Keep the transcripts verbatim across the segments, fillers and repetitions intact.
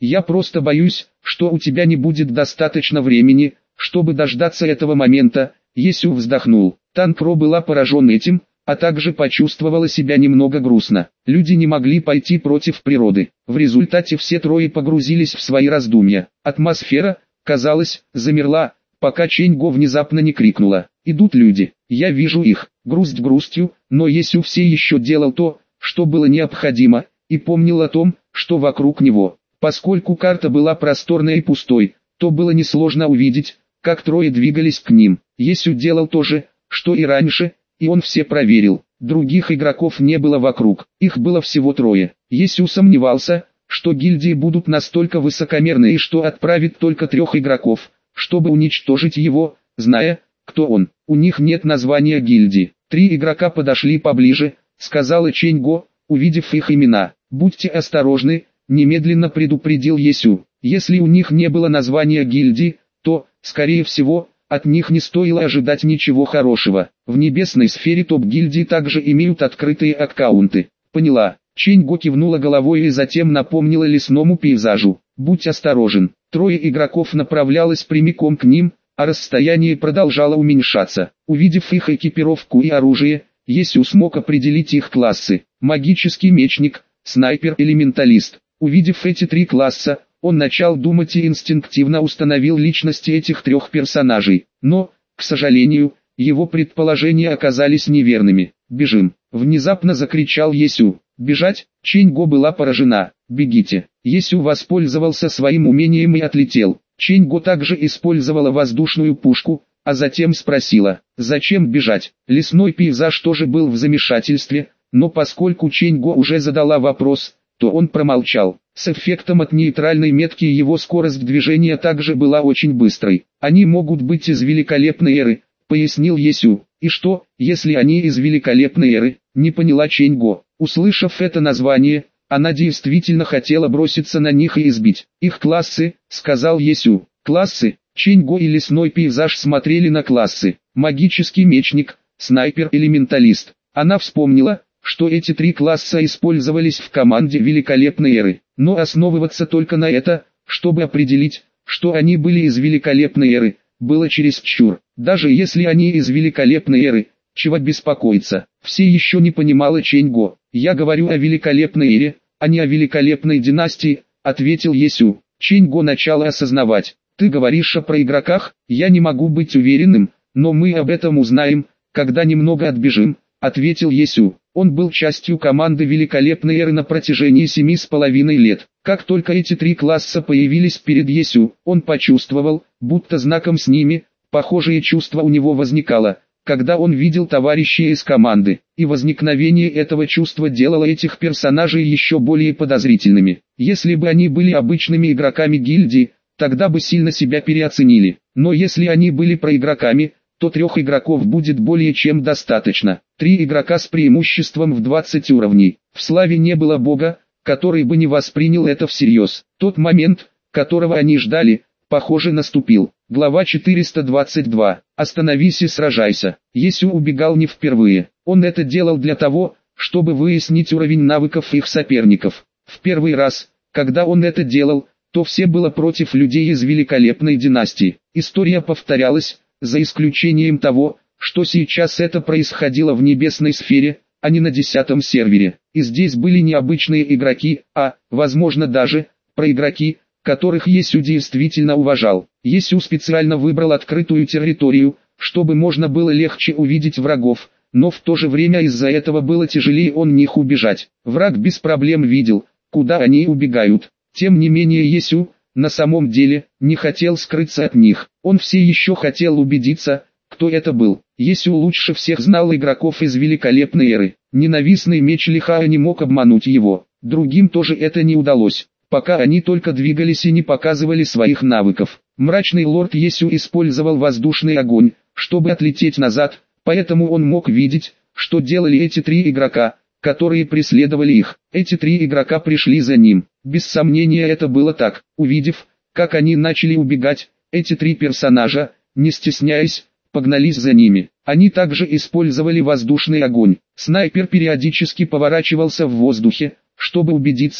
Я просто боюсь, что у тебя не будет достаточно времени, чтобы дождаться этого момента. Есю вздохнул. Танпро была поражен этим, а также почувствовала себя немного грустно. Люди не могли пойти против природы. В результате все трое погрузились в свои раздумья. Атмосфера, казалось, замерла, пока Чэнь-Го внезапно не крикнула: «Идут люди, я вижу их». Грусть грустью, но Есю все еще делал то, что было необходимо, и помнил о том, что вокруг него. Поскольку карта была просторной и пустой, то было несложно увидеть, как трое двигались к ним. Есю делал то же, что и раньше, и он все проверил. Других игроков не было вокруг, их было всего трое. Есю сомневался, что гильдии будут настолько высокомерны и что отправит только трех игроков, чтобы уничтожить его, зная, кто он. У них нет названия гильдии. Три игрока подошли поближе, сказала Чэнь-Го, увидев их имена. «Будьте осторожны», немедленно предупредил Есю. Если у них не было названия гильдии, то, скорее всего, от них не стоило ожидать ничего хорошего. В небесной сфере топ-гильдии также имеют открытые аккаунты. Поняла. Чэнь-Го кивнула головой и затем напомнила лесному пейзажу: «Будь осторожен». Трое игроков направлялось прямиком к ним, а расстояние продолжало уменьшаться. Увидев их экипировку и оружие, Есю смог определить их классы: магический мечник, снайпер или менталист. Увидев эти три класса, он начал думать и инстинктивно установил личности этих трех персонажей. Но, к сожалению, его предположения оказались неверными. «Бежим!» – внезапно закричал Есю. «Бежать?» – Чэнь-Го была поражена. «Бегите!» Есю воспользовался своим умением и отлетел. Чэнь-Го также использовала воздушную пушку, а затем спросила: «Зачем бежать?» Лесной пейзаж тоже был в замешательстве, но поскольку Чэнь-Го уже задала вопрос, то он промолчал. С эффектом от нейтральной метки его скорость движения также была очень быстрой. «Они могут быть из великолепной эры», — пояснил Есю. «И что, если они из великолепной эры?» — не поняла Чэнь-Го. Услышав это название, она действительно хотела броситься на них и избить. «Их классы», — сказал Есю. «Классы?» Чэнь-Го и лесной пейзаж смотрели на классы: магический мечник, снайпер или менталист. Она вспомнила, что эти три класса использовались в команде великолепной эры, но основываться только на это, чтобы определить, что они были из великолепной эры, было чересчур. Даже если они из великолепной эры, чего беспокоиться? Все еще не понимала Чэнь-Го. «Я говорю о великолепной эре, а не о великолепной династии», — ответил Есю. Чэнь-Го начала осознавать. «Ты говоришь о проигроках? Я не могу быть уверенным, но мы об этом узнаем, когда немного отбежим», — ответил Есю. Он был частью команды великолепной эры на протяжении семи с половиной лет. Как только эти три класса появились перед Есю, он почувствовал, будто знаком с ними, похожее чувство у него возникало, когда он видел товарищей из команды, и возникновение этого чувства делало этих персонажей еще более подозрительными. Если бы они были обычными игроками гильдии, тогда бы сильно себя переоценили, но если они были проигроками, то трех игроков будет более чем достаточно. Три игрока с преимуществом в двадцать уровней. В славе не было бога, который бы не воспринял это всерьез. Тот момент, которого они ждали, похоже наступил. Глава четыреста двадцать два. Остановись и сражайся. Есю убегал не впервые. Он это делал для того, чтобы выяснить уровень навыков их соперников. В первый раз, когда он это делал, то все было против людей из великолепной династии. История повторялась, за исключением того, что сейчас это происходило в небесной сфере, а не на десятом сервере. И здесь были не обычные игроки, а, возможно даже, проигроки, которых Есю действительно уважал. Есю специально выбрал открытую территорию, чтобы можно было легче увидеть врагов, но в то же время из-за этого было тяжелее он них убежать. Враг без проблем видел, куда они убегают. Тем не менее Есю, на самом деле, не хотел скрыться от них. Он все еще хотел убедиться, кто это был. Есю лучше всех знал игроков из великолепной эры. Ненавистный меч Лихая не мог обмануть его. Другим тоже это не удалось, пока они только двигались и не показывали своих навыков. Мрачный лорд Есю использовал воздушный огонь, чтобы отлететь назад, поэтому он мог видеть, что делали эти три игрока, которые преследовали их. Эти три игрока пришли за ним. Без сомнения это было так. Увидев, как они начали убегать, эти три персонажа, не стесняясь, погнались за ними. Они также использовали воздушный огонь. Снайпер периодически поворачивался в воздухе, чтобы убедиться,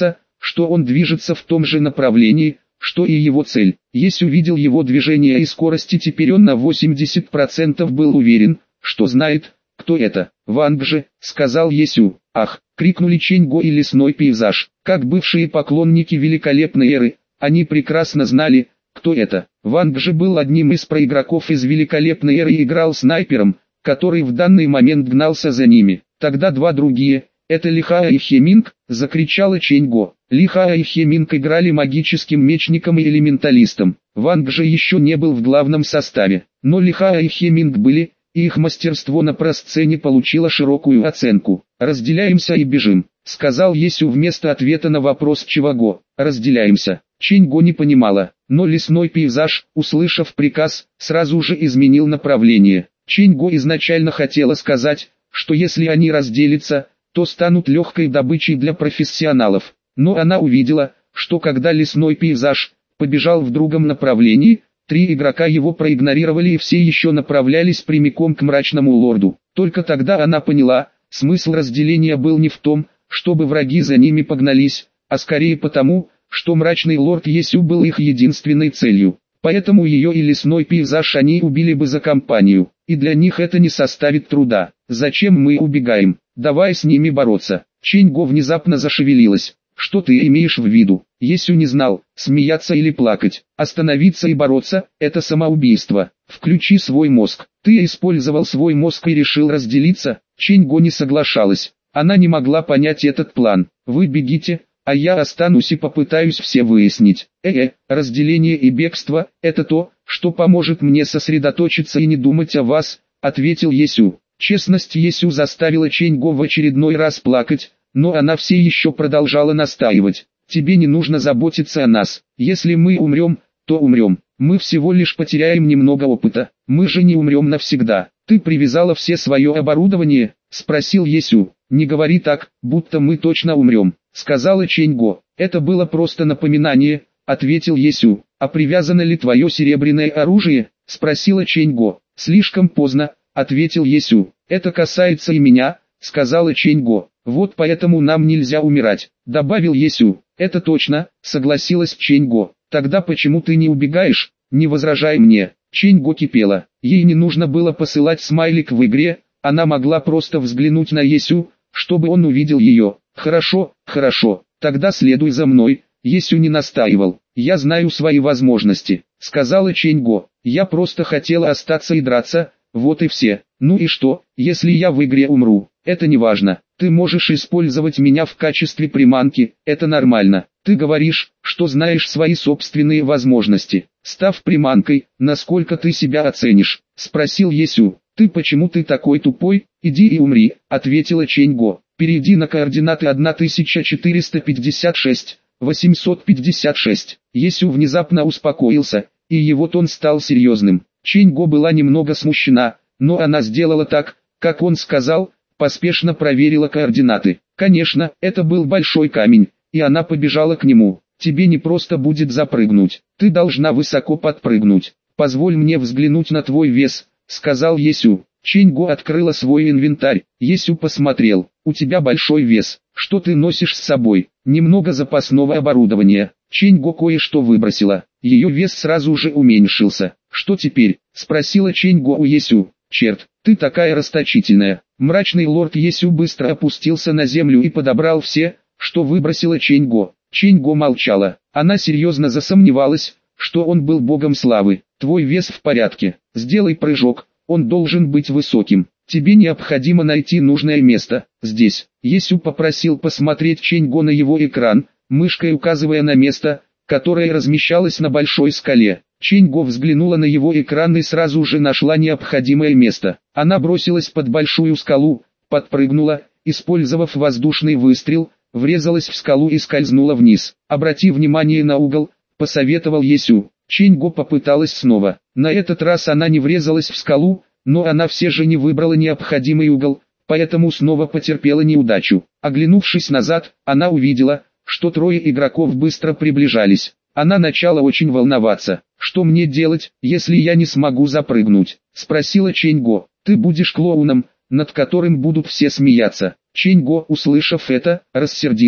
что он движется в том же направлении, что и его цель. Есю видел его движение и скорость, и теперь он на восемьдесят процентов был уверен, что знает, кто это. «Ванг же», — сказал Есю. «Ах!» — крикнули Чэнь-го и лесной пейзаж. Как бывшие поклонники великолепной эры, они прекрасно знали, кто это. Ванг же был одним из проигроков из великолепной эры и играл снайпером, который в данный момент гнался за ними. Тогда два другие, это Ли Хао и Хеминг, закричала Чэнь-го. Ли Хао и Хеминг играли магическим мечником и элементалистом. Ванг же еще не был в главном составе, но Ли Хао и Хеминг были, и их мастерство на просцене получило широкую оценку. «Разделяемся и бежим», — сказал Есю вместо ответа на вопрос Чиваго. «Разделяемся». Чэнь-го не понимала, но лесной пейзаж, услышав приказ, сразу же изменил направление. Чэнь-го изначально хотела сказать, что если они разделятся, то станут легкой добычей для профессионалов. Но она увидела, что когда лесной пейзаж побежал в другом направлении, три игрока его проигнорировали и все еще направлялись прямиком к мрачному лорду. Только тогда она поняла, смысл разделения был не в том, чтобы враги за ними погнались, а скорее потому, что мрачный лорд Есю был их единственной целью. Поэтому ее и лесной пейзаж они убили бы за компанию, и для них это не составит труда. «Зачем мы убегаем? Давай с ними бороться». Чэнь-го внезапно зашевелилась. «Что ты имеешь в виду?» Есю не знал, смеяться или плакать. Остановиться и бороться – это самоубийство. Включи свой мозг. Ты использовал свой мозг и решил разделиться? Чэнь-го не соглашалась. Она не могла понять этот план. Вы бегите, а я останусь и попытаюсь все выяснить. Э-э, разделение и бегство – это то, что поможет мне сосредоточиться и не думать о вас, ответил Есю. Честность Есю заставила Чэнь-го в очередной раз плакать, но она все еще продолжала настаивать. Тебе не нужно заботиться о нас. Если мы умрем, то умрем. Мы всего лишь потеряем немного опыта. Мы же не умрем навсегда. Ты привязала все свое оборудование? Спросил Есю. Не говори так, будто мы точно умрем, сказала Чэнь-го. Это было просто напоминание, ответил Есю. А привязано ли твое серебряное оружие? Спросила Чэнь-го. Слишком поздно, ответил Есю. Это касается и меня, сказала Чэнь-го. Вот поэтому нам нельзя умирать, добавил Есю. Это точно, согласилась Чэнь-го. Тогда почему ты не убегаешь? Не возражай мне. Чэнь-го кипела. Ей не нужно было посылать смайлик в игре, она могла просто взглянуть на Есю, чтобы он увидел ее. Хорошо, хорошо, тогда следуй за мной. Есю не настаивал. Я знаю свои возможности, сказала Чэнь-го. Я просто хотела остаться и драться, вот и все. Ну и что, если я в игре умру? Это не важно. Ты можешь использовать меня в качестве приманки, это нормально. Ты говоришь, что знаешь свои собственные возможности. Став приманкой, насколько ты себя оценишь? Спросил Есю. Ты почему ты такой тупой? Иди и умри, ответила Чэнь-го. Перейди на координаты тысяча четыреста пятьдесят шесть, восемьсот пятьдесят шесть. Есю внезапно успокоился, и его тон стал серьезным. Чэнь-го была немного смущена, но она сделала так, как он сказал, поспешно проверила координаты. Конечно, это был большой камень, и она побежала к нему. Тебе не просто будет запрыгнуть, ты должна высоко подпрыгнуть. Позволь мне взглянуть на твой вес, сказал Есю. Чэнь-го открыла свой инвентарь. Есю посмотрел. У тебя большой вес. Что ты носишь с собой? Немного запасного оборудования. Чэнь-го кое-что выбросила. Ее вес сразу же уменьшился. Что теперь? Спросила Чэнь-го у Есю. Черт, ты такая расточительная. Мрачный лорд Есю быстро опустился на землю и подобрал все, что выбросила Чэнь-го. Чэнь-го молчала. Она серьезно засомневалась, что он был богом славы. Твой вес в порядке. Сделай прыжок. Он должен быть высоким. Тебе необходимо найти нужное место. Здесь. Есю попросил посмотреть Чэнь-го на его экран, мышкой указывая на место, которое размещалось на большой скале. Чэнь-го взглянула на его экран и сразу же нашла необходимое место. Она бросилась под большую скалу, подпрыгнула, использовав воздушный выстрел, врезалась в скалу и скользнула вниз. Обрати внимание на угол, посоветовал Есю. Чэнь-го попыталась снова. На этот раз она не врезалась в скалу, но она все же не выбрала необходимый угол, поэтому снова потерпела неудачу. Оглянувшись назад, она увидела, что трое игроков быстро приближались. Она начала очень волноваться. «Что мне делать, если я не смогу запрыгнуть?» — спросила Чэнь-го. «Ты будешь клоуном, над которым будут все смеяться». Чэнь-го, услышав это, рассердилась.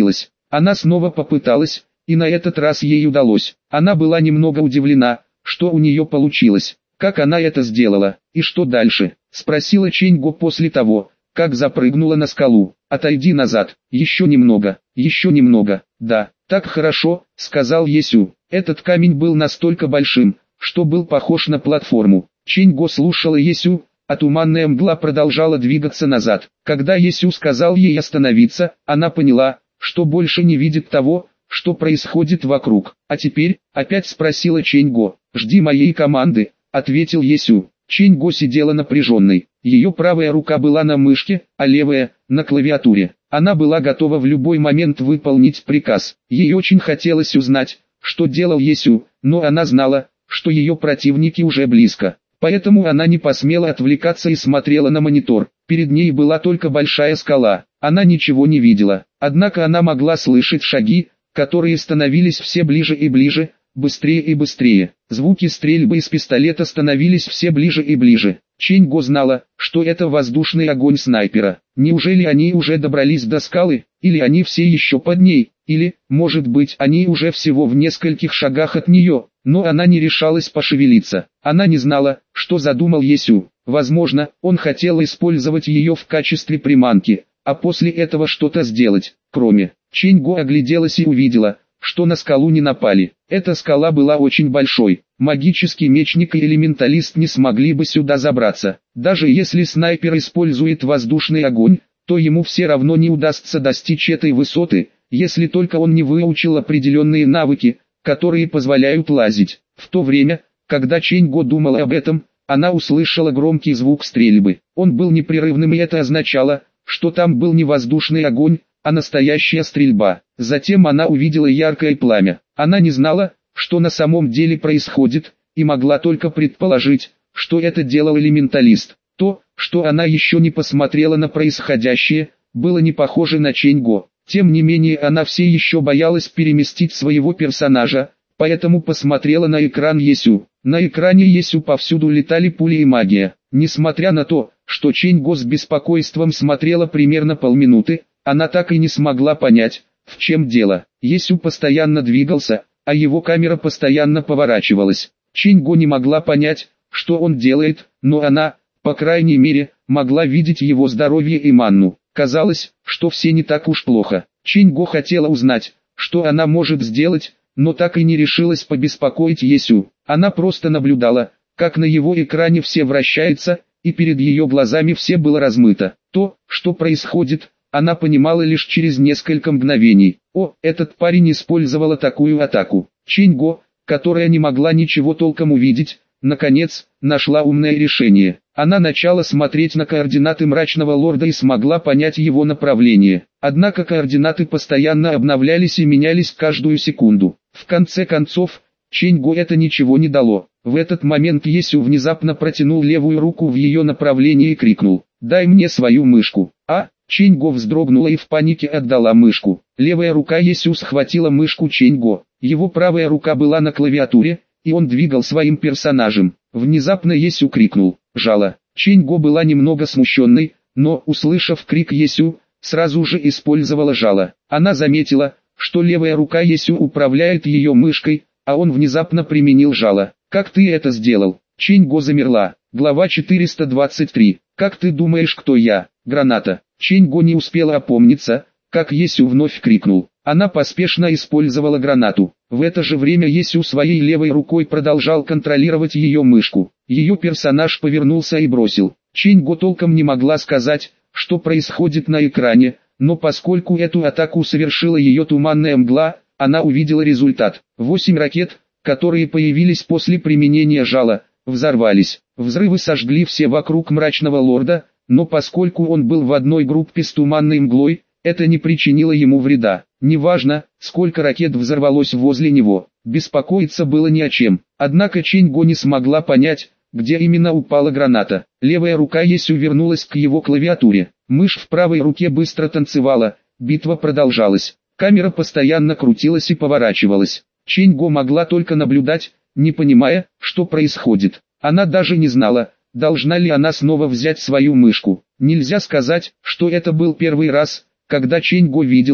Она снова попыталась, и на этот раз ей удалось. Она была немного удивлена, что у нее получилось. Как она это сделала, и что дальше? Спросила Чэнь-Го после того, как запрыгнула на скалу. Отойди назад, еще немного, еще немного. Да, так хорошо, сказал Есю. Этот камень был настолько большим, что был похож на платформу. Чэнь-Го слушала Есю, а туманная мгла продолжала двигаться назад. Когда Есю сказал ей остановиться, она поняла, что больше не видит того, что происходит вокруг. А теперь, опять спросила Чэнь-Го. Жди моей команды, ответил Есю. Чэнь-Го сидела напряженной. Ее правая рука была на мышке, а левая – на клавиатуре. Она была готова в любой момент выполнить приказ. Ей очень хотелось узнать, что делал Есю, но она знала, что ее противники уже близко. Поэтому она не посмела отвлекаться и смотрела на монитор. Перед ней была только большая скала. Она ничего не видела. Однако она могла слышать шаги, которые становились все ближе и ближе, быстрее и быстрее. Звуки стрельбы из пистолета становились все ближе и ближе. Чэнь-Го знала, что это воздушный огонь снайпера. Неужели они уже добрались до скалы, или они все еще под ней, или, может быть, они уже всего в нескольких шагах от нее, но она не решалась пошевелиться. Она не знала, что задумал Есю. Возможно, он хотел использовать ее в качестве приманки, а после этого что-то сделать. Кроме, Чэнь-Го огляделась и увидела, что на скалу не напали. Эта скала была очень большой. Магический мечник и элементалист не смогли бы сюда забраться. Даже если снайпер использует воздушный огонь, то ему все равно не удастся достичь этой высоты, если только он не выучил определенные навыки, которые позволяют лазить. В то время, когда Чэнь-Го думала об этом, она услышала громкий звук стрельбы. Он был непрерывным, и это означало, что там был не воздушный огонь, а настоящая стрельба. Затем она увидела яркое пламя. Она не знала, что на самом деле происходит, и могла только предположить, что это делал элементалист. То, что она еще не посмотрела на происходящее, было не похоже на Чэнь-Го. Тем не менее она все еще боялась переместить своего персонажа, поэтому посмотрела на экран Есю. На экране Есю повсюду летали пули и магия. Несмотря на то, что Чэнь-Го с беспокойством смотрела примерно полминуты, она так и не смогла понять, в чем дело. Есю постоянно двигался, а его камера постоянно поворачивалась. Чэнь-Го не могла понять, что он делает, но она, по крайней мере, могла видеть его здоровье и манну. Казалось, что все не так уж плохо. Чэнь-Го хотела узнать, что она может сделать, но так и не решилась побеспокоить Есю. Она просто наблюдала, как на его экране все вращается, и перед ее глазами все было размыто. То, что происходит, она понимала лишь через несколько мгновений. О, этот парень использовал такую атаку. Чэнь-Го, которая не могла ничего толком увидеть, наконец, нашла умное решение. Она начала смотреть на координаты мрачного лорда и смогла понять его направление. Однако координаты постоянно обновлялись и менялись каждую секунду. В конце концов, Чэнь-Го это ничего не дало. В этот момент Есю внезапно протянул левую руку в ее направлении и крикнул: «Дай мне свою мышку!» А, Чэнь-Го вздрогнула и в панике отдала мышку. Левая рука Есю схватила мышку Чэнь-Го. Его правая рука была на клавиатуре, и он двигал своим персонажем. Внезапно Есю крикнул: «Жало!» Чэнь-Го была немного смущенной, но, услышав крик Есю, сразу же использовала жало. Она заметила, что левая рука Есю управляет ее мышкой, а он внезапно применил жало. «Как ты это сделал?» Чэнь-Го замерла. Глава четыреста двадцать три. «Как ты думаешь, кто я?» Граната. Чэнь-Го не успела опомниться, как Есю вновь крикнул. Она поспешно использовала гранату. В это же время Есю своей левой рукой продолжал контролировать ее мышку. Ее персонаж повернулся и бросил. Чэнь-Го толком не могла сказать, что происходит на экране, но поскольку эту атаку совершила ее туманная мгла, она увидела результат. Восемь ракет, которые появились после применения жала, взорвались. Взрывы сожгли все вокруг мрачного лорда, но поскольку он был в одной группе с туманной мглой, это не причинило ему вреда. Неважно, сколько ракет взорвалось возле него, беспокоиться было не о чем. Однако Чэнь-Го не смогла понять, где именно упала граната. Левая рука Есю вернулась к его клавиатуре. Мышь в правой руке быстро танцевала, битва продолжалась. Камера постоянно крутилась и поворачивалась. Чэнь-Го могла только наблюдать, не понимая, что происходит. Она даже не знала, должна ли она снова взять свою мышку. Нельзя сказать, что это был первый раз, когда Чэнь-Го видела,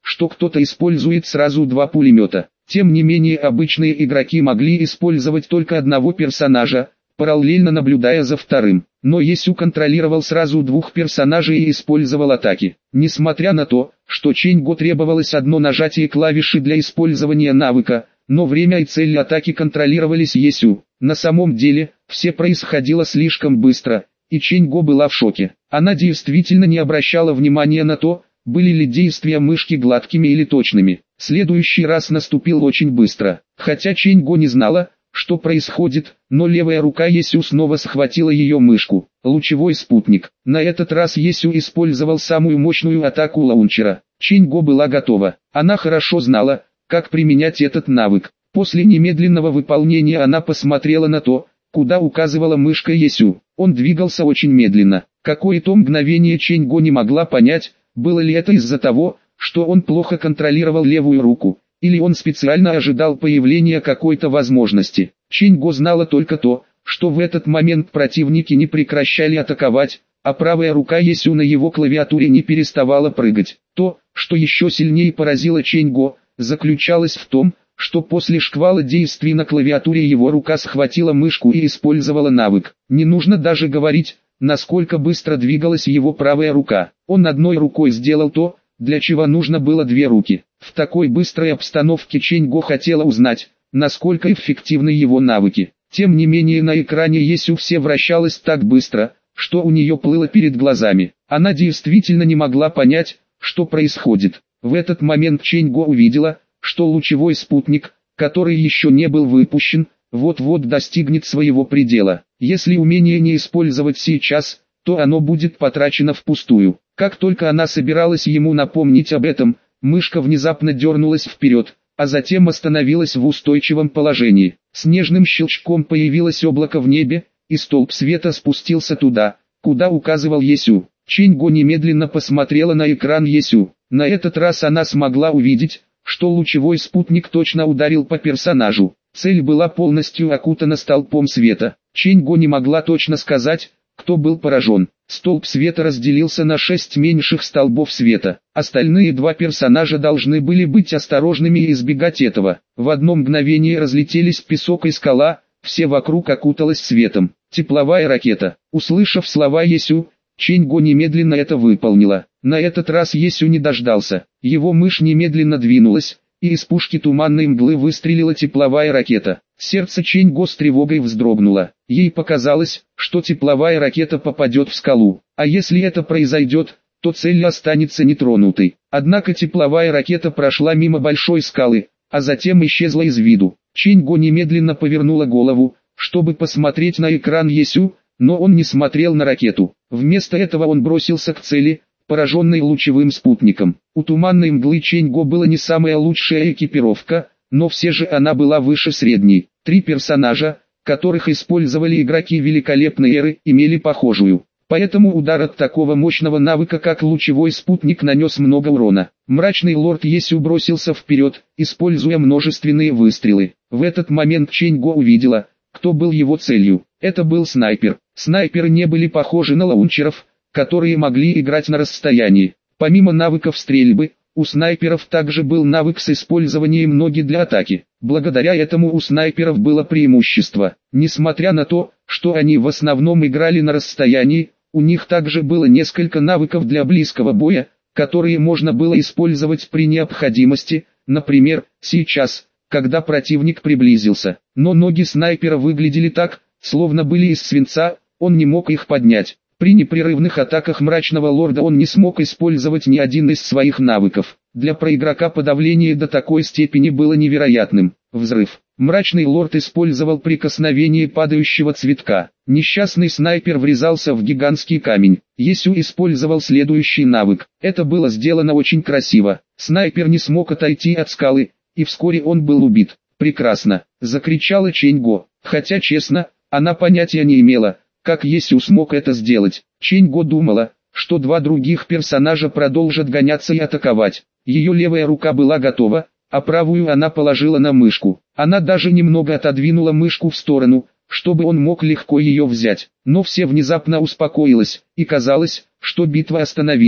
что кто-то использует сразу два пулемета. Тем не менее обычные игроки могли использовать только одного персонажа, параллельно наблюдая за вторым. Но Есю контролировал сразу двух персонажей и использовал атаки. Несмотря на то, что Чэнь-Го требовалось одно нажатие клавиши для использования навыка, но время и цель атаки контролировались Есю. На самом деле, все происходило слишком быстро, и Чэнь-Го была в шоке. Она действительно не обращала внимания на то, были ли действия мышки гладкими или точными. Следующий раз наступил очень быстро. Хотя Чэнь-Го не знала, что происходит, но левая рука Есю снова схватила ее мышку. Лучевой спутник. На этот раз Есю использовал самую мощную атаку лаунчера. Чэнь-Го была готова. Она хорошо знала, как применять этот навык. После немедленного выполнения она посмотрела на то, куда указывала мышка Есю. Он двигался очень медленно. Какое-то мгновение Чэнь-Го не могла понять, было ли это из-за того, что он плохо контролировал левую руку, или он специально ожидал появления какой-то возможности. Чэнь-Го знала только то, что в этот момент противники не прекращали атаковать, а правая рука Есю на его клавиатуре не переставала прыгать. То, что еще сильнее поразило Чэнь-Го, заключалось в том, что после шквала действий на клавиатуре его рука схватила мышку и использовала навык. Не нужно даже говорить, насколько быстро двигалась его правая рука. Он одной рукой сделал то, для чего нужно было две руки. В такой быстрой обстановке Чэнь-Го хотела узнать, насколько эффективны его навыки. Тем не менее на экране Есю все вращалось так быстро, что у нее плыло перед глазами. Она действительно не могла понять, что происходит. В этот момент Чэнь-Го увидела, что лучевой спутник, который еще не был выпущен, вот-вот достигнет своего предела. Если умение не использовать сейчас, то оно будет потрачено впустую. Как только она собиралась ему напомнить об этом, мышка внезапно дернулась вперед, а затем остановилась в устойчивом положении. Снежным щелчком появилось облако в небе, и столб света спустился туда, куда указывал Есю. Чэнь-Го немедленно посмотрела на экран Есю. На этот раз она смогла увидеть, что лучевой спутник точно ударил по персонажу. Цель была полностью окутана столпом света. Чэнь-Го не могла точно сказать, кто был поражен. Столб света разделился на шесть меньших столбов света. Остальные два персонажа должны были быть осторожными и избегать этого. В одно мгновение разлетелись песок и скала, все вокруг окуталось светом. Тепловая ракета. Услышав слова Есю, Чэнь-Го немедленно это выполнила. На этот раз Есю не дождался. Его мышь немедленно двинулась, и из пушки туманной мглы выстрелила тепловая ракета. Сердце Чэнь-Го с тревогой вздрогнуло. Ей показалось, что тепловая ракета попадет в скалу. А если это произойдет, то цель останется нетронутой. Однако тепловая ракета прошла мимо большой скалы, а затем исчезла из виду. Чэнь-Го немедленно повернула голову, чтобы посмотреть на экран Есю, но он не смотрел на ракету. Вместо этого он бросился к цели, пораженный лучевым спутником. У туманной мглы Чэнь-Го была не самая лучшая экипировка, но все же она была выше средней. Три персонажа, которых использовали игроки великолепной эры, имели похожую. Поэтому удар от такого мощного навыка как лучевой спутник нанес много урона. Мрачный лорд Есю бросился вперед, используя множественные выстрелы. В этот момент Чэнь-Го увидела, кто был его целью. Это был снайпер. Снайперы не были похожи на лаунчеров, которые могли играть на расстоянии. Помимо навыков стрельбы, у снайперов также был навык с использованием ноги для атаки. Благодаря этому у снайперов было преимущество. Несмотря на то, что они в основном играли на расстоянии, у них также было несколько навыков для близкого боя, которые можно было использовать при необходимости, например, сейчас, когда противник приблизился. Но ноги снайпера выглядели так, словно были из свинца, он не мог их поднять. При непрерывных атаках мрачного лорда он не смог использовать ни один из своих навыков. Для проигрока подавление до такой степени было невероятным. Взрыв. Мрачный лорд использовал прикосновение падающего цветка. Несчастный снайпер врезался в гигантский камень. Есю использовал следующий навык. Это было сделано очень красиво. Снайпер не смог отойти от скалы, и вскоре он был убит. «Прекрасно!» — закричала Чэнь-Го. Хотя честно, она понятия не имела, как Есю смог это сделать. Чэнь-Го думала, что два других персонажа продолжат гоняться и атаковать. Ее левая рука была готова, а правую она положила на мышку. Она даже немного отодвинула мышку в сторону, чтобы он мог легко ее взять. Но все внезапно успокоилось, и казалось, что битва остановилась.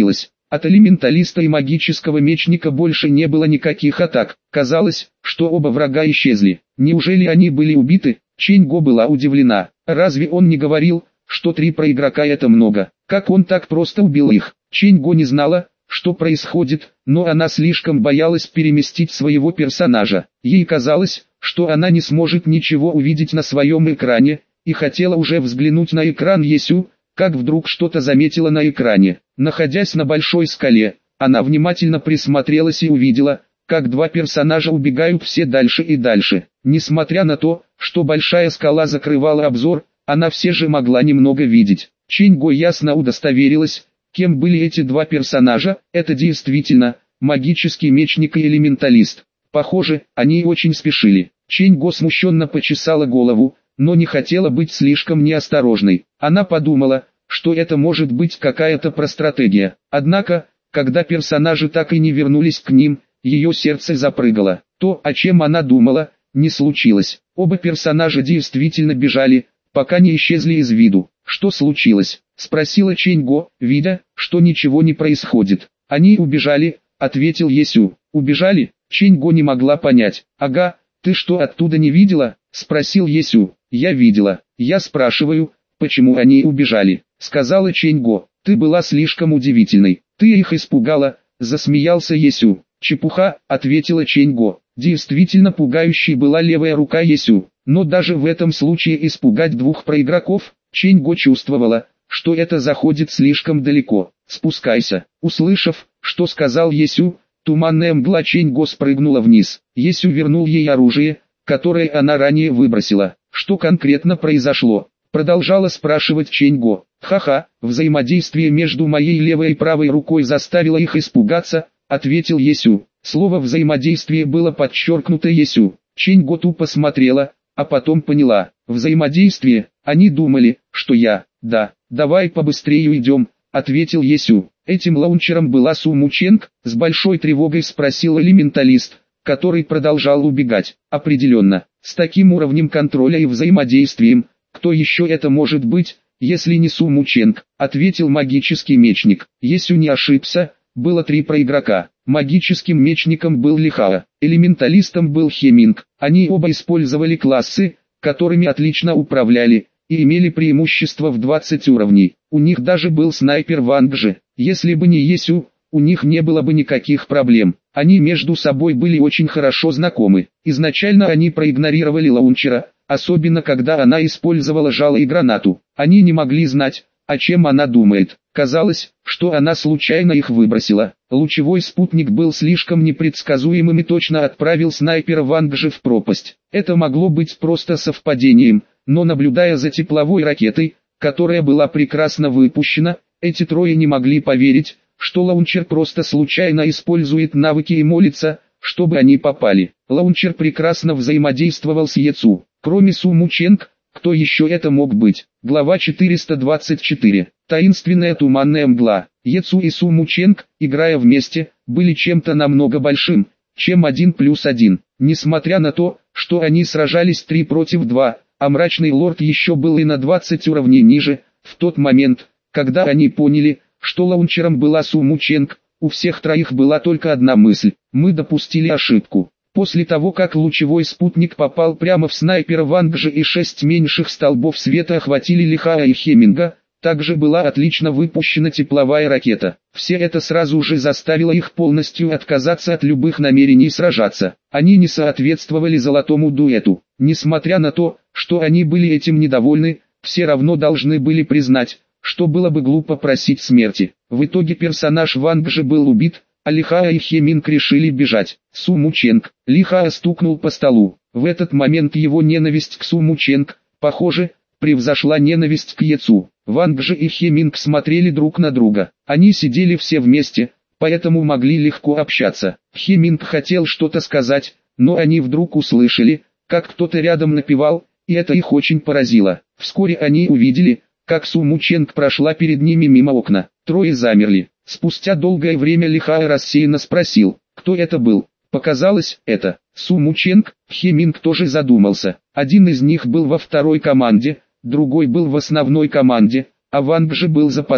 От элементалиста и магического мечника больше не было никаких атак. Казалось, что оба врага исчезли. Неужели они были убиты? Чэнь-Го была удивлена. Разве он не говорил, что три проигрока это много? Как он так просто убил их? Чэнь-Го не знала, что происходит, но она слишком боялась переместить своего персонажа. Ей казалось, что она не сможет ничего увидеть на своем экране, и хотела уже взглянуть на экран Есю, как вдруг что-то заметила на экране. Находясь на большой скале, она внимательно присмотрелась и увидела, как два персонажа убегают все дальше и дальше. Несмотря на то, что большая скала закрывала обзор, она все же могла немного видеть. Чэнь-Го ясно удостоверилась, кем были эти два персонажа. Это действительно магический мечник и элементалист. Похоже, они очень спешили. Чэнь-Го смущенно почесала голову, но не хотела быть слишком неосторожной. Она подумала, что это может быть какая-то простратегия. Однако, когда персонажи так и не вернулись к ним, ее сердце запрыгало. То, о чем она думала, не случилось. Оба персонажа действительно бежали, пока не исчезли из виду. «Что случилось?» — спросила Чэнь-Го, видя, что ничего не происходит. «Они убежали», — ответил Есю. «Убежали?» Чэнь-Го не могла понять. «Ага, ты что, оттуда не видела?» — спросил Есю. «Я видела. Я спрашиваю, почему они убежали?» — сказала Чэнь-Го. «Ты была слишком удивительной. Ты их испугала», — засмеялся Есю. «Чепуха», — ответила Чэнь-Го. Действительно пугающей была левая рука Есю. Но даже в этом случае испугать двух проигроков, Чэнь-Го чувствовала, что это заходит слишком далеко. «Спускайся». Услышав, что сказал Есю, туманная мгла Чэнь-Го спрыгнула вниз. Есю вернул ей оружие, которое она ранее выбросила. «Что конкретно произошло?» Продолжала спрашивать Чэнь-Го. «Ха-ха, взаимодействие между моей левой и правой рукой заставило их испугаться», — ответил Есю. Слово «взаимодействие» было подчеркнуто Есю. Чэнь-Го тупо смотрела, а потом поняла. «Взаимодействие, они думали, что я...» «Да, давай побыстрее уйдем», — ответил Есю. «Этим лаунчером была Су Мученг?» — с большой тревогой спросил элементалист, который продолжал убегать. «Определенно, с таким уровнем контроля и взаимодействием, кто еще это может быть, если не Су Мученг?» — ответил магический мечник. Есю не ошибся, было три проигрока. Магическим мечником был Лихао, элементалистом был Хеминг. Они оба использовали классы, которыми отлично управляли, и имели преимущество в двадцать уровней. У них даже был снайпер Ванг Жи. Если бы не Есю, у них не было бы никаких проблем. Они между собой были очень хорошо знакомы. Изначально они проигнорировали лаунчера, особенно когда она использовала жало и гранату. Они не могли знать, о чем она думает. Казалось, что она случайно их выбросила. Лучевой спутник был слишком непредсказуемым и точно отправил снайпера Ванг Жи в пропасть. Это могло быть просто совпадением, но наблюдая за тепловой ракетой, которая была прекрасно выпущена, эти трое не могли поверить, что лаунчер просто случайно использует навыки и молится, чтобы они попали. Лаунчер прекрасно взаимодействовал с Ецу. Кроме Су Мученг, кто еще это мог быть? Глава четыреста двадцать четыре. Таинственная туманная мгла. Ецу и Су Мученг, играя вместе, были чем-то намного большим, чем один плюс один. Несмотря на то, что они сражались три против два, а мрачный лорд еще был и на двадцать уровней ниже, в тот момент, когда они поняли, что лаунчером была Су Мученг, у всех троих была только одна мысль: мы допустили ошибку. После того, как лучевой спутник попал прямо в снайпера Ванг Жи и шесть меньших столбов света охватили Лихао и Хеминга, также была отлично выпущена тепловая ракета. Все это сразу же заставило их полностью отказаться от любых намерений сражаться. Они не соответствовали золотому дуэту. Несмотря на то, что они были этим недовольны, все равно должны были признать, что было бы глупо просить смерти. В итоге персонаж Ванг Жи был убит, а Лихао и Хеминг решили бежать. Су Мученг. Лихао стукнул по столу. В этот момент его ненависть к Су Мученг, похоже, превзошла ненависть к Ецу. Ванг Жи и Хеминг смотрели друг на друга. Они сидели все вместе, поэтому могли легко общаться. Хеминг хотел что-то сказать, но они вдруг услышали, как кто-то рядом напевал, и это их очень поразило. Вскоре они увидели, как Су Мученг прошла перед ними мимо окна. Трое замерли. Спустя долгое время Лихао рассеянно спросил, кто это был. Показалось, это Су Мученг. Хеминг тоже задумался. Один из них был во второй команде, другой был в основной команде, а Ванг Жи был запасным.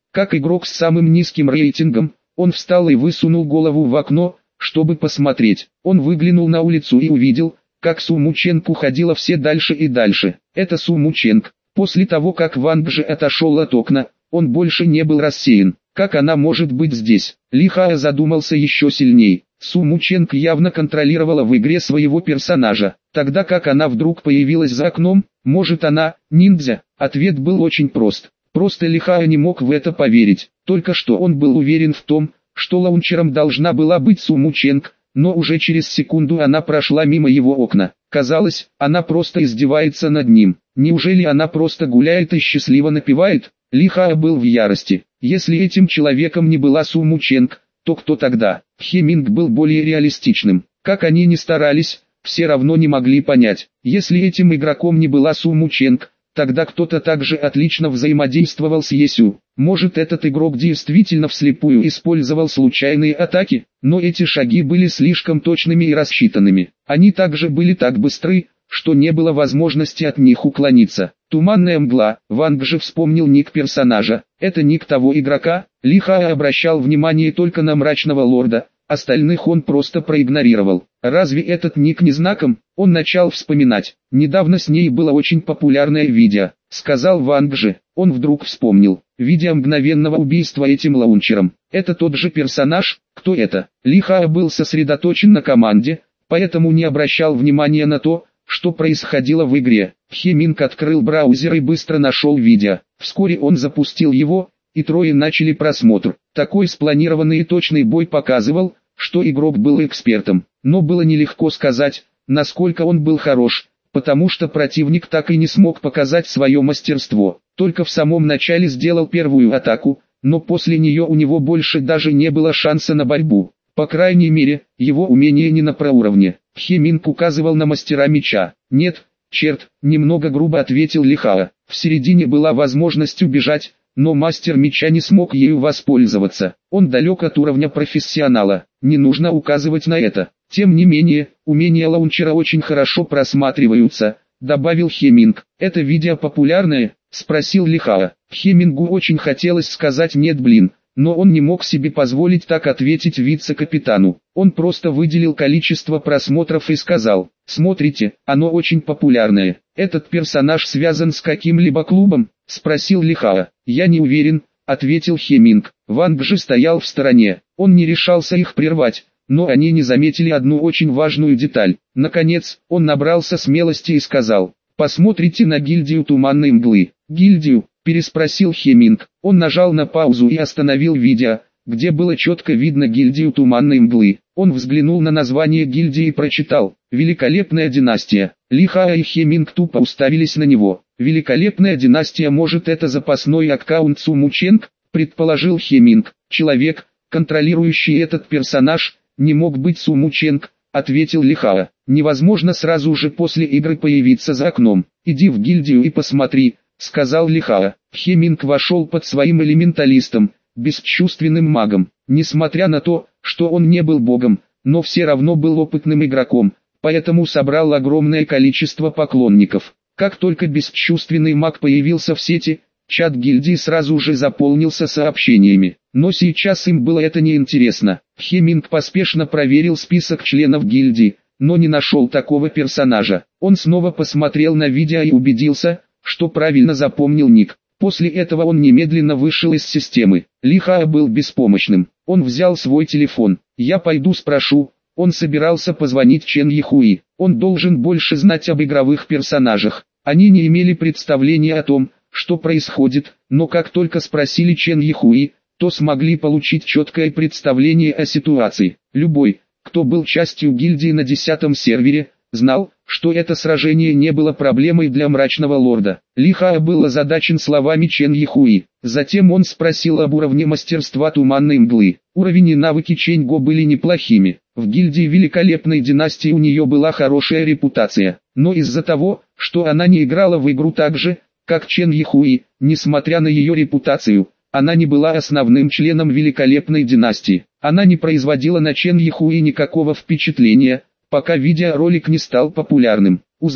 Как игрок с самым низким рейтингом, он встал и высунул голову в окно, чтобы посмотреть. Он выглянул на улицу и увидел, как Су Мученг уходила все дальше и дальше. Это Су Мученг. После того, как Ванг Жи отошел от окна, он больше не был рассеян. Как она может быть здесь? Ли Хао задумался еще сильней. Су Мученг явно контролировала в игре своего персонажа. Тогда как она вдруг появилась за окном, может она, ниндзя? Ответ был очень прост. Просто Ли Хао не мог в это поверить. Только что он был уверен в том, что лаунчером должна была быть Су Мученг, но уже через секунду она прошла мимо его окна. Казалось, она просто издевается над ним. Неужели она просто гуляет и счастливо напевает? Ли Хао был в ярости. Если этим человеком не была Су Мученг, то кто тогда? Хе Минг был более реалистичным. Как они ни старались, все равно не могли понять. Если этим игроком не была Су Мученг, тогда кто-то также отлично взаимодействовал с Есю. Может, этот игрок действительно вслепую использовал случайные атаки, но эти шаги были слишком точными и рассчитанными. Они также были так быстры, что не было возможности от них уклониться. Туманная мгла. Ванг же вспомнил ник персонажа. Это ник того игрока. Ли Хао обращал внимание только на мрачного лорда, остальных он просто проигнорировал. Разве этот ник не знаком? Он начал вспоминать. Недавно с ней было очень популярное видео, сказал Ванг же. Он вдруг вспомнил. Видео мгновенного убийства этим лаунчером. Это тот же персонаж? Кто это? Ли Хао был сосредоточен на команде, поэтому не обращал внимания на то, что происходило в игре. Хе Минг открыл браузер и быстро нашел видео. Вскоре он запустил его, и трое начали просмотр. Такой спланированный и точный бой показывал, что игрок был экспертом. Но было нелегко сказать, насколько он был хорош, потому что противник так и не смог показать свое мастерство. Только в самом начале сделал первую атаку, но после нее у него больше даже не было шанса на борьбу. По крайней мере, его умение не на проуровне. Хе Минг указывал на мастера меча. «Нет, черт», немного грубо ответил Ли Хао. В середине была возможность убежать, но мастер меча не смог ею воспользоваться. Он далек от уровня профессионала. Не нужно указывать на это. Тем не менее, умения лаунчера очень хорошо просматриваются, добавил Хе Минг. «Это видео популярное?» — спросил Ли Хао. Хе Мингу очень хотелось сказать «нет, блин». Но он не мог себе позволить так ответить вице-капитану. Он просто выделил количество просмотров и сказал: «Смотрите, оно очень популярное. Этот персонаж связан с каким-либо клубом?» — спросил Ли Хао. «Я не уверен», — ответил Хе Минг. Ванг же стоял в стороне. Он не решался их прервать, но они не заметили одну очень важную деталь. Наконец, он набрался смелости и сказал: «Посмотрите на гильдию Туманной Мглы». «Гильдию?» — переспросил Хе Минг. Он нажал на паузу и остановил видео, где было четко видно гильдию Туманной Мглы. Он взглянул на название гильдии и прочитал: «Великолепная династия». Ли Хао и Хе Минг тупо уставились на него. «Великолепная династия, может, это запасной аккаунт Су Мученг?» — предположил Хе Минг. «Человек, контролирующий этот персонаж, не мог быть Су Мученг», — ответил Ли Хао. «Невозможно сразу же после игры появиться за окном. Иди в гильдию и посмотри», — сказал Ли Хао. Хе Минг вошел под своим элементалистом, бесчувственным магом. Несмотря на то, что он не был богом, но все равно был опытным игроком, поэтому собрал огромное количество поклонников. Как только бесчувственный маг появился в сети, чат гильдии сразу же заполнился сообщениями. Но сейчас им было это неинтересно. Хе Минг поспешно проверил список членов гильдии, но не нашел такого персонажа. Он снова посмотрел на видео и убедился, что правильно запомнил ник. После этого он немедленно вышел из системы. Ли Хао был беспомощным. Он взял свой телефон. «Я пойду спрошу». Он собирался позвонить Чен Йихуи. Он должен больше знать об игровых персонажах. Они не имели представления о том, что происходит, но как только спросили Чен Йихуи, то смогли получить четкое представление о ситуации. Любой, кто был частью гильдии на десятом сервере, знал, что это сражение не было проблемой для мрачного лорда. Ли Хао был озадачен словами Чен Йихуи. Затем он спросил об уровне мастерства Туманной Мглы. Уровень и навыки Чэнь Го были неплохими. В гильдии Великолепной Династии у нее была хорошая репутация. Но из-за того, что она не играла в игру так же, как Чен Йихуи, несмотря на ее репутацию, она не была основным членом Великолепной Династии. Она не производила на Чен Йихуи никакого впечатления, пока видеоролик не стал популярным. Узнав,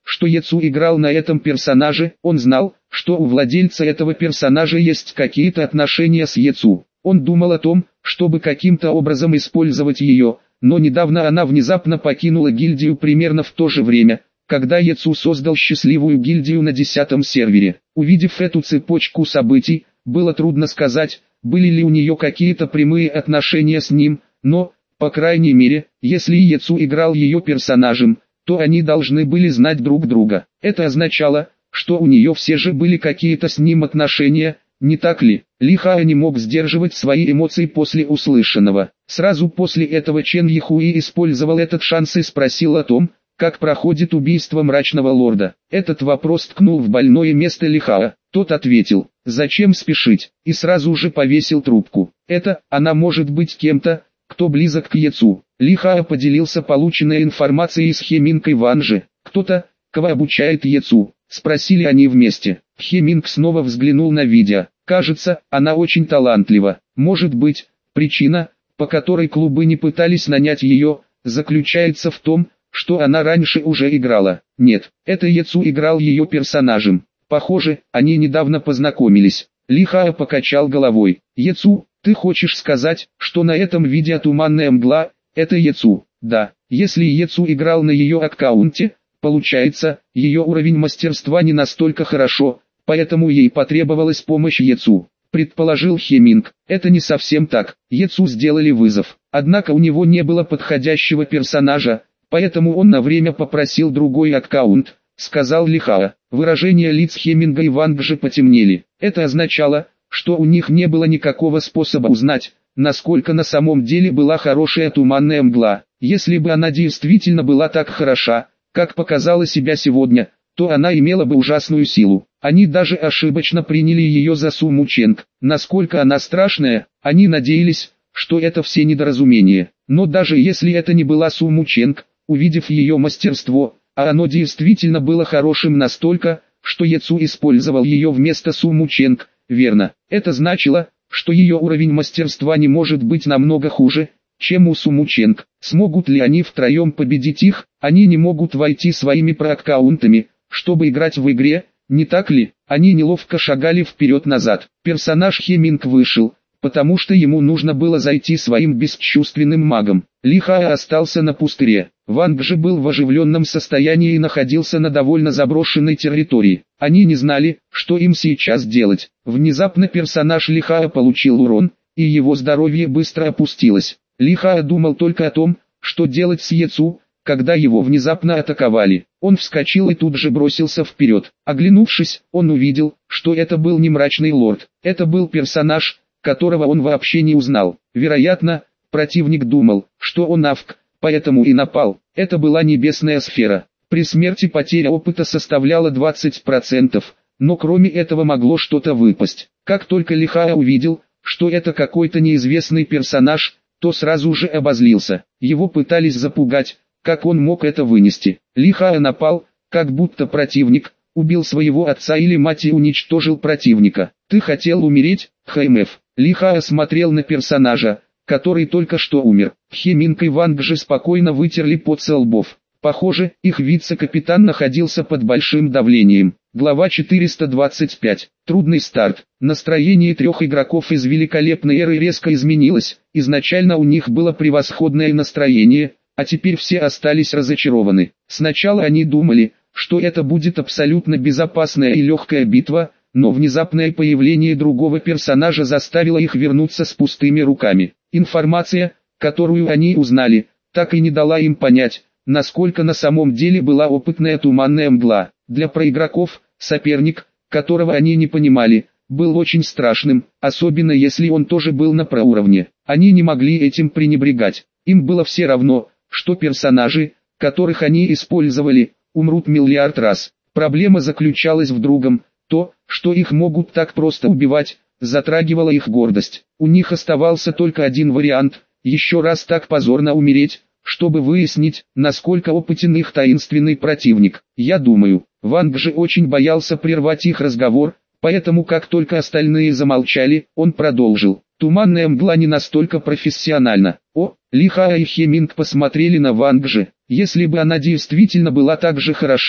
что Яцу играл на этом персонаже, он знал, что у владельца этого персонажа есть какие-то отношения с Яцу. Он думал о том, чтобы каким-то образом использовать ее, но недавно она внезапно покинула гильдию примерно в то же время, когда Яцу создал счастливую гильдию на десятом сервере. Увидев эту цепочку событий, было трудно сказать, были ли у нее какие-то прямые отношения с ним, но, по крайней мере, если Яцу играл ее персонажем, то они должны были знать друг друга. Это означало, что у нее все же были какие-то с ним отношения, не так ли? Ли Хао не мог сдерживать свои эмоции после услышанного. Сразу после этого Чен Йихуи использовал этот шанс и спросил о том, как проходит убийство мрачного лорда. Этот вопрос ткнул в больное место Ли Хао. Тот ответил, зачем спешить, и сразу же повесил трубку. Это, она может быть кем-то, кто близок к Яцу. Ли Хао поделился полученной информацией с Хеминкой Ванжи. Кто-то, кого обучает Яцу, спросили они вместе. Хеминг снова взглянул на видео. Кажется, она очень талантлива. Может быть, причина, по которой клубы не пытались нанять ее, заключается в том, что она раньше уже играла. Нет, это Яцу играл ее персонажем. Похоже, они недавно познакомились. Ли Хао покачал головой. Яцу, ты хочешь сказать, что на этом видео туманная мгла, это Яцу? Да, если Яцу играл на ее аккаунте, получается, ее уровень мастерства не настолько хорошо, поэтому ей потребовалась помощь Яцу. Предположил Хеминг. Это не совсем так. Яцу сделали вызов. Однако у него не было подходящего персонажа, поэтому он на время попросил другой аккаунт, сказал Ли Хао. Выражения лиц Хеминга и Вангжи потемнели. Это означало, что у них не было никакого способа узнать, насколько на самом деле была хорошая туманная мгла. Если бы она действительно была так хороша, как показала себя сегодня, то она имела бы ужасную силу. Они даже ошибочно приняли ее за Су Му Ченг. Насколько она страшная, они надеялись, что это все недоразумения. Но даже если это не была Су Му Ченг, увидев ее мастерство, а оно действительно было хорошим настолько, что Яцу использовал ее вместо Су Му Ченг, верно, это значило, что ее уровень мастерства не может быть намного хуже, чем у Су Му Ченг. Смогут ли они втроем победить их? Они не могут войти своими проаккаунтами, чтобы играть в игре, не так ли? Они неловко шагали вперед-назад. Персонаж Хеминг вышел, потому что ему нужно было зайти своим бесчувственным магом. Ли Хао остался на пустыре. Ванг же был в оживленном состоянии и находился на довольно заброшенной территории. Они не знали, что им сейчас делать. Внезапно персонаж Ли Хао получил урон, и его здоровье быстро опустилось. Ли Хао думал только о том, что делать с Яцу, когда его внезапно атаковали. Он вскочил и тут же бросился вперед. Оглянувшись, он увидел, что это был не мрачный лорд. Это был персонаж, которого он вообще не узнал. Вероятно, противник думал, что он авк, поэтому и напал. Это была небесная сфера. При смерти потеря опыта составляла двадцать процентов, но кроме этого могло что-то выпасть. Как только Ли Хао увидел, что это какой-то неизвестный персонаж, то сразу же обозлился. Его пытались запугать, как он мог это вынести. Ли Хао напал, как будто противник убил своего отца или мать и уничтожил противника. Ты хотел умереть, ХМФ? Ли Хао смотрел на персонажа, который только что умер. Хеминг и Ванг же спокойно вытерли пот со лбов. Похоже, их вице-капитан находился под большим давлением. Глава четыреста двадцать пять. Трудный старт. Настроение трех игроков из великолепной эры резко изменилось. Изначально у них было превосходное настроение, а теперь все остались разочарованы. Сначала они думали, что это будет абсолютно безопасная и легкая битва, но внезапное появление другого персонажа заставило их вернуться с пустыми руками. Информация, которую они узнали, так и не дала им понять, насколько на самом деле была опытная туманная мгла. Для проигроков, соперник, которого они не понимали, был очень страшным, особенно если он тоже был на проуровне. Они не могли этим пренебрегать. Им было все равно, что персонажи, которых они использовали, умрут миллиард раз. Проблема заключалась в другом. То, что их могут так просто убивать, затрагивало их гордость. У них оставался только один вариант – еще раз так позорно умереть, чтобы выяснить, насколько опытен их таинственный противник. Я думаю, Ванг же очень боялся прервать их разговор, поэтому как только остальные замолчали, он продолжил. Туманная мгла не настолько профессиональна. О, Ли Хао и Хеминг посмотрели на Ванг же. Если бы она действительно была так же хороша,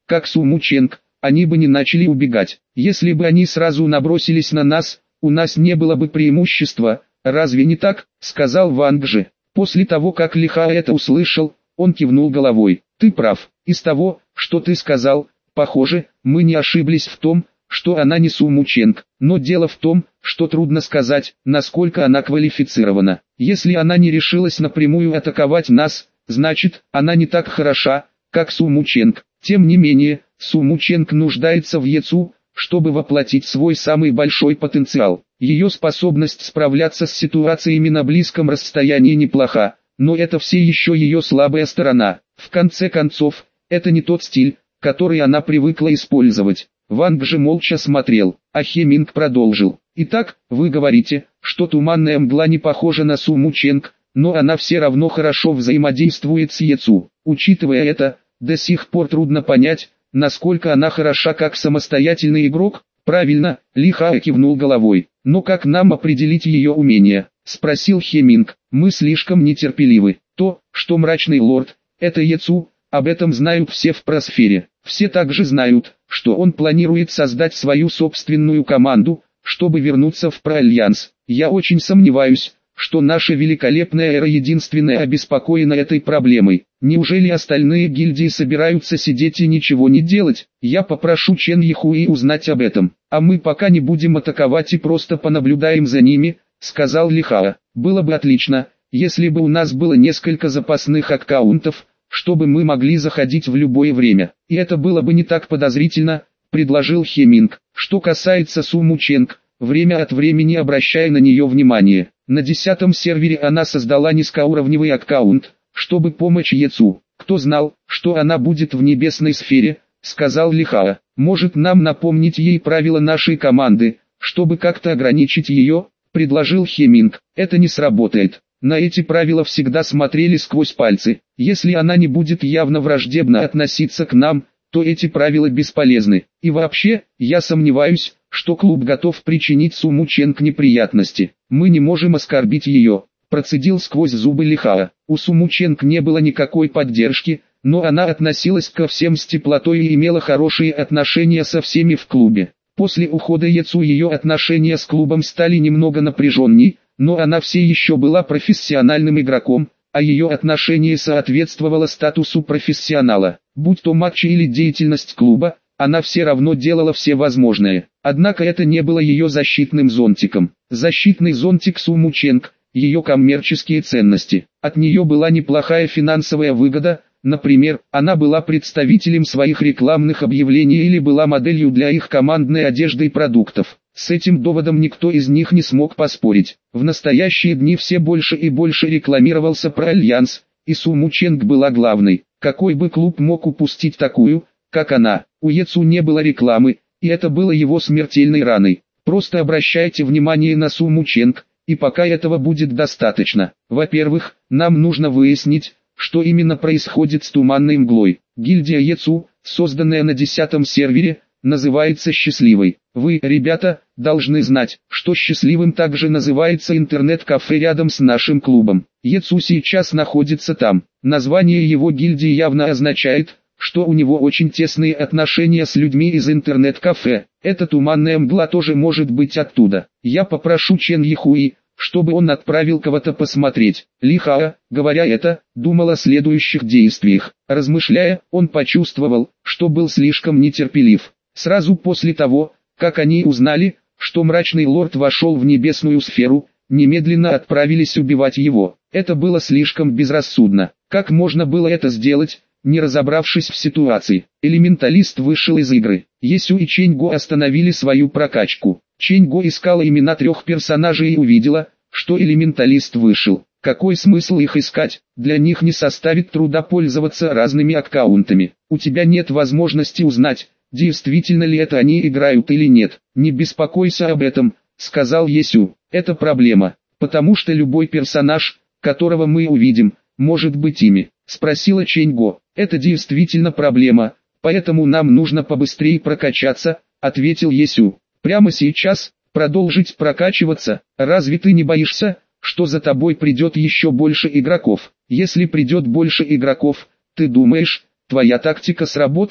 как Суму Ченг, они бы не начали убегать. Если бы они сразу набросились на нас, у нас не было бы преимущества, разве не так, сказал Ванг Жи. После того, как Лиха это услышал, он кивнул головой. Ты прав, из того, что ты сказал, похоже, мы не ошиблись в том, что она не Суму Ченг, но дело в том, что трудно сказать, насколько она квалифицирована. Если она не решилась напрямую атаковать нас, значит, она не так хороша, как Суму Ченг. Тем не менее, Суму Ченг нуждается в Ецу, чтобы воплотить свой самый большой потенциал. Ее способность справляться с ситуациями на близком расстоянии неплоха, но это все еще ее слабая сторона. В конце концов, это не тот стиль, который она привыкла использовать. Ванг же молча смотрел, а Хеминг продолжил. Итак, вы говорите, что туманная мгла не похожа на Суму Ченг, но она все равно хорошо взаимодействует с Ецу. Учитывая это, до сих пор трудно понять, насколько она хороша как самостоятельный игрок. Правильно, Лиха кивнул головой. Но как нам определить ее умения? Спросил Хеминг. Мы слишком нетерпеливы. То, что мрачный лорд, это Ецу, об этом знают все в просфере. Все также знают, что он планирует создать свою собственную команду, чтобы вернуться в Проальянс. Я очень сомневаюсь, что наша великолепная эра единственная обеспокоена этой проблемой. Неужели остальные гильдии собираются сидеть и ничего не делать? Я попрошу Чен Йихуи узнать об этом. А мы пока не будем атаковать и просто понаблюдаем за ними, сказал Лихао. Было бы отлично, если бы у нас было несколько запасных аккаунтов, чтобы мы могли заходить в любое время. И это было бы не так подозрительно, предложил Хеминг. Что касается Суму Ченг, время от времени обращая на нее внимание. На десятом сервере она создала низкоуровневый аккаунт, чтобы помочь Ецу. Кто знал, что она будет в небесной сфере, сказал Лихао. Может нам напомнить ей правила нашей команды, чтобы как-то ограничить ее, предложил Хеминг. Это не сработает. На эти правила всегда смотрели сквозь пальцы. Если она не будет явно враждебно относиться к нам, то эти правила бесполезны. И вообще, я сомневаюсь, что клуб готов причинить Суму Ченг неприятности. Мы не можем оскорбить ее, процедил сквозь зубы Лихао. У Суму Ченг не было никакой поддержки, но она относилась ко всем с теплотой и имела хорошие отношения со всеми в клубе. После ухода Ецу ее отношения с клубом стали немного напряженней, но она все еще была профессиональным игроком, а ее отношение соответствовало статусу профессионала. Будь то матчи или деятельность клуба, она все равно делала все возможное. Однако это не было ее защитным зонтиком. Защитный зонтик Суму Ченг, ее коммерческие ценности. От нее была неплохая финансовая выгода. Например, она была представителем своих рекламных объявлений или была моделью для их командной одежды и продуктов. С этим доводом никто из них не смог поспорить. В настоящие дни все больше и больше рекламировался Проальянс, и Суму Ченг была главной. Какой бы клуб мог упустить такую, как она? У Ецу не было рекламы, и это было его смертельной раной. Просто обращайте внимание на Суму Ченг, и пока этого будет достаточно. Во-первых, нам нужно выяснить, что именно происходит с туманной мглой. Гильдия Ецу, созданная на десятом сервере, называется Счастливой. Вы, ребята, должны знать, что Счастливым также называется интернет-кафе рядом с нашим клубом. Ецу сейчас находится там. Название его гильдии явно означает, что у него очень тесные отношения с людьми из интернет-кафе. Эта туманная мгла тоже может быть оттуда. Я попрошу Чен Йихуи, чтобы он отправил кого-то посмотреть. Лихао, говоря это, думал о следующих действиях. Размышляя, он почувствовал, что был слишком нетерпелив. Сразу после того, как они узнали, что мрачный лорд вошел в небесную сферу, немедленно отправились убивать его. Это было слишком безрассудно. Как можно было это сделать, не разобравшись в ситуации? Элементалист вышел из игры. Есю и Ченьго остановили свою прокачку. Ченьго искала имена трех персонажей и увидела, что элементалист вышел. Какой смысл их искать? Для них не составит труда пользоваться разными аккаунтами. У тебя нет возможности узнать, действительно ли это они играют или нет. Не беспокойся об этом, сказал Есю. Это проблема, потому что любой персонаж, которого мы увидим, может быть ими. Спросила Ченьго. Это действительно проблема, поэтому нам нужно побыстрее прокачаться, ответил Есю. Прямо сейчас, продолжить прокачиваться? Разве ты не боишься, что за тобой придет еще больше игроков? Если придет больше игроков, ты думаешь, твоя тактика сработает?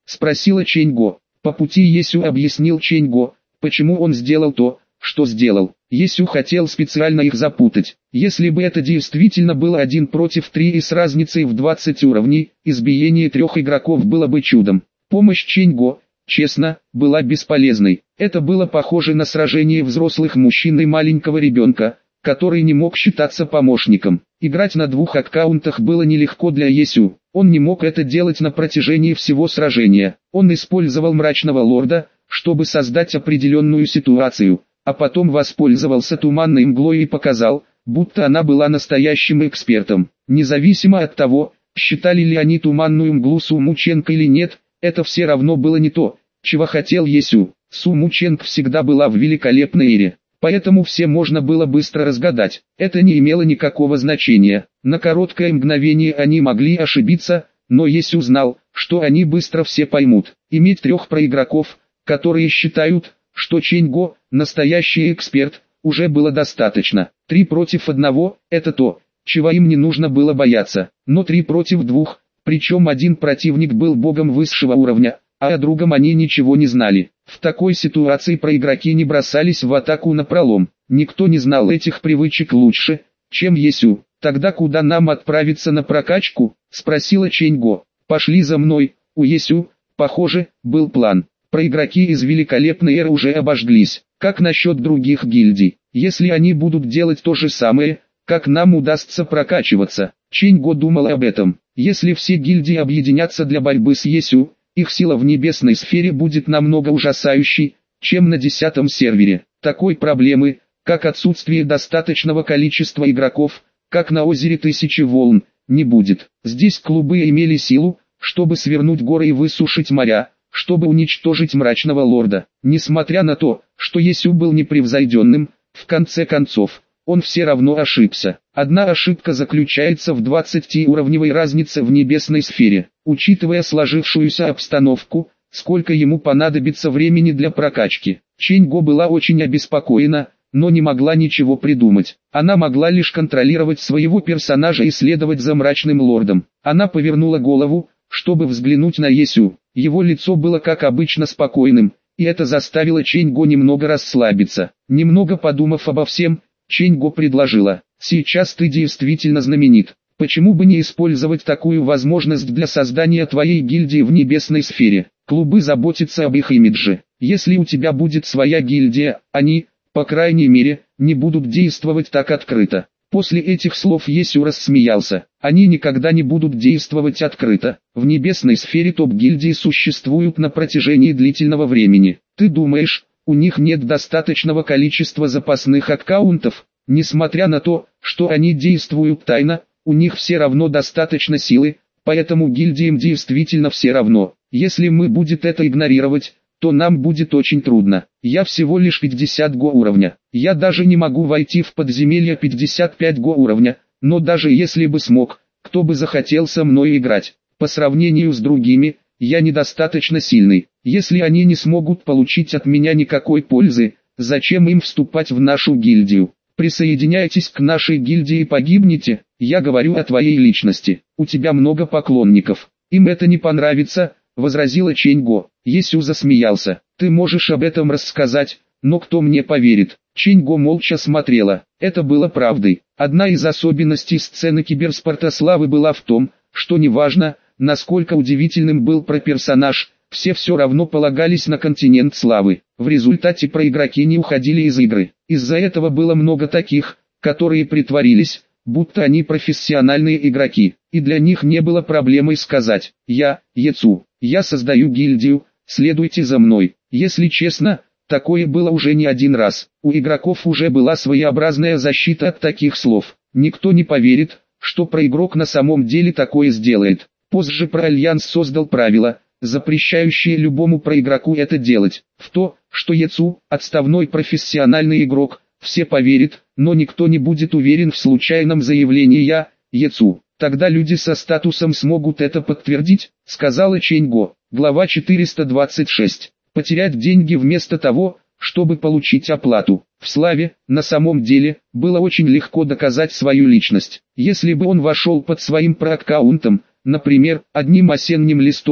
спросила Чэньго. По пути Есю объяснил Чэньго, почему он сделал то, что сделал. Есю хотел специально их запутать. Если бы это действительно было один против три и с разницей в двадцать уровней, избиение трех игроков было бы чудом. Помощь Чэньго, честно, была бесполезной. Это было похоже на сражение взрослых мужчин и маленького ребенка, который не мог считаться помощником. Играть на двух аккаунтах было нелегко для Есю. Он не мог это делать на протяжении всего сражения. Он использовал мрачного лорда, чтобы создать определенную ситуацию, а потом воспользовался туманной мглой и показал, будто она была настоящим экспертом. Независимо от того, считали ли они туманную мглу Су Мученко или нет, это все равно было не то, чего хотел Есю. Су Мученко всегда была в великолепной эре, поэтому все можно было быстро разгадать. Это не имело никакого значения. На короткое мгновение они могли ошибиться, но Есю знал, что они быстро все поймут. Иметь трех проигроков, которые считают, что Чэньго – настоящий эксперт, уже было достаточно. Три против одного – это то, чего им не нужно было бояться. Но три против двух, причем один противник был богом высшего уровня, а о другом они ничего не знали. В такой ситуации проигроки не бросались в атаку напролом. Никто не знал этих привычек лучше, чем Есю. «Тогда куда нам отправиться на прокачку?» – спросила Чэньго. «Пошли за мной». У Есю, похоже, был план. Проигроки из великолепной эры уже обожглись. Как насчет других гильдий? Если они будут делать то же самое, как нам удастся прокачиваться? Чэньго думал об этом. Если все гильдии объединятся для борьбы с Есю, их сила в небесной сфере будет намного ужасающей, чем на десятом сервере. Такой проблемы, как отсутствие достаточного количества игроков, как на озере Тысячи Волн, не будет. Здесь клубы имели силу, чтобы свернуть горы и высушить моря, чтобы уничтожить мрачного лорда. Несмотря на то, что Есю был непревзойденным, в конце концов, он все равно ошибся. Одна ошибка заключается в двадцатиуровневой разнице в небесной сфере. Учитывая сложившуюся обстановку, сколько ему понадобится времени для прокачки. Чэньго была очень обеспокоена, но не могла ничего придумать. Она могла лишь контролировать своего персонажа и следовать за мрачным лордом. Она повернула голову, чтобы взглянуть на Есю. Его лицо было как обычно спокойным, и это заставило Чэньго немного расслабиться. Немного подумав обо всем, Чэньго предложила: «Сейчас ты действительно знаменит. Почему бы не использовать такую возможность для создания твоей гильдии в небесной сфере? Клубы заботятся об их имидже. Если у тебя будет своя гильдия, они, по крайней мере, не будут действовать так открыто». После этих слов Есю рассмеялся. Они никогда не будут действовать открыто. В небесной сфере топ-гильдии существуют на протяжении длительного времени. Ты думаешь, у них нет достаточного количества запасных аккаунтов? Несмотря на то, что они действуют тайно, у них все равно достаточно силы, поэтому гильдиям действительно все равно. Если мы будем это игнорировать, то нам будет очень трудно. Я всего лишь пятьдесят го уровня. Я даже не могу войти в подземелье пятьдесят пять го уровня, но даже если бы смог, кто бы захотел со мной играть? По сравнению с другими, я недостаточно сильный. Если они не смогут получить от меня никакой пользы, зачем им вступать в нашу гильдию? Присоединяйтесь к нашей гильдии и погибнете. Я говорю о твоей личности. У тебя много поклонников. Им это не понравится, возразила Чэньго. Есю засмеялся. Ты можешь об этом рассказать, но кто мне поверит? Чэньго молча смотрела. Это было правдой. Одна из особенностей сцены киберспорта славы была в том, что неважно, насколько удивительным был про-персонаж, все все равно полагались на континент славы. В результате проигроки не уходили из игры. Из-за этого было много таких, которые притворились, будто они профессиональные игроки, и для них не было проблемой сказать: «Я, Ецу, я создаю гильдию, следуйте за мной». Если честно, такое было уже не один раз. У игроков уже была своеобразная защита от таких слов. Никто не поверит, что проигрок на самом деле такое сделает. Позже Про-Альянс создал правила, запрещающие любому проигроку это делать. В то, что Ецу – отставной профессиональный игрок, все поверят, но никто не будет уверен в случайном заявлении «я, Ецу». Тогда люди со статусом смогут это подтвердить, сказала Чэньго. Глава четыреста двадцать шесть. Потерять деньги вместо того, чтобы получить оплату. В славе, на самом деле, было очень легко доказать свою личность. Если бы он вошел под своим проаккаунтом, например, одним осенним листом,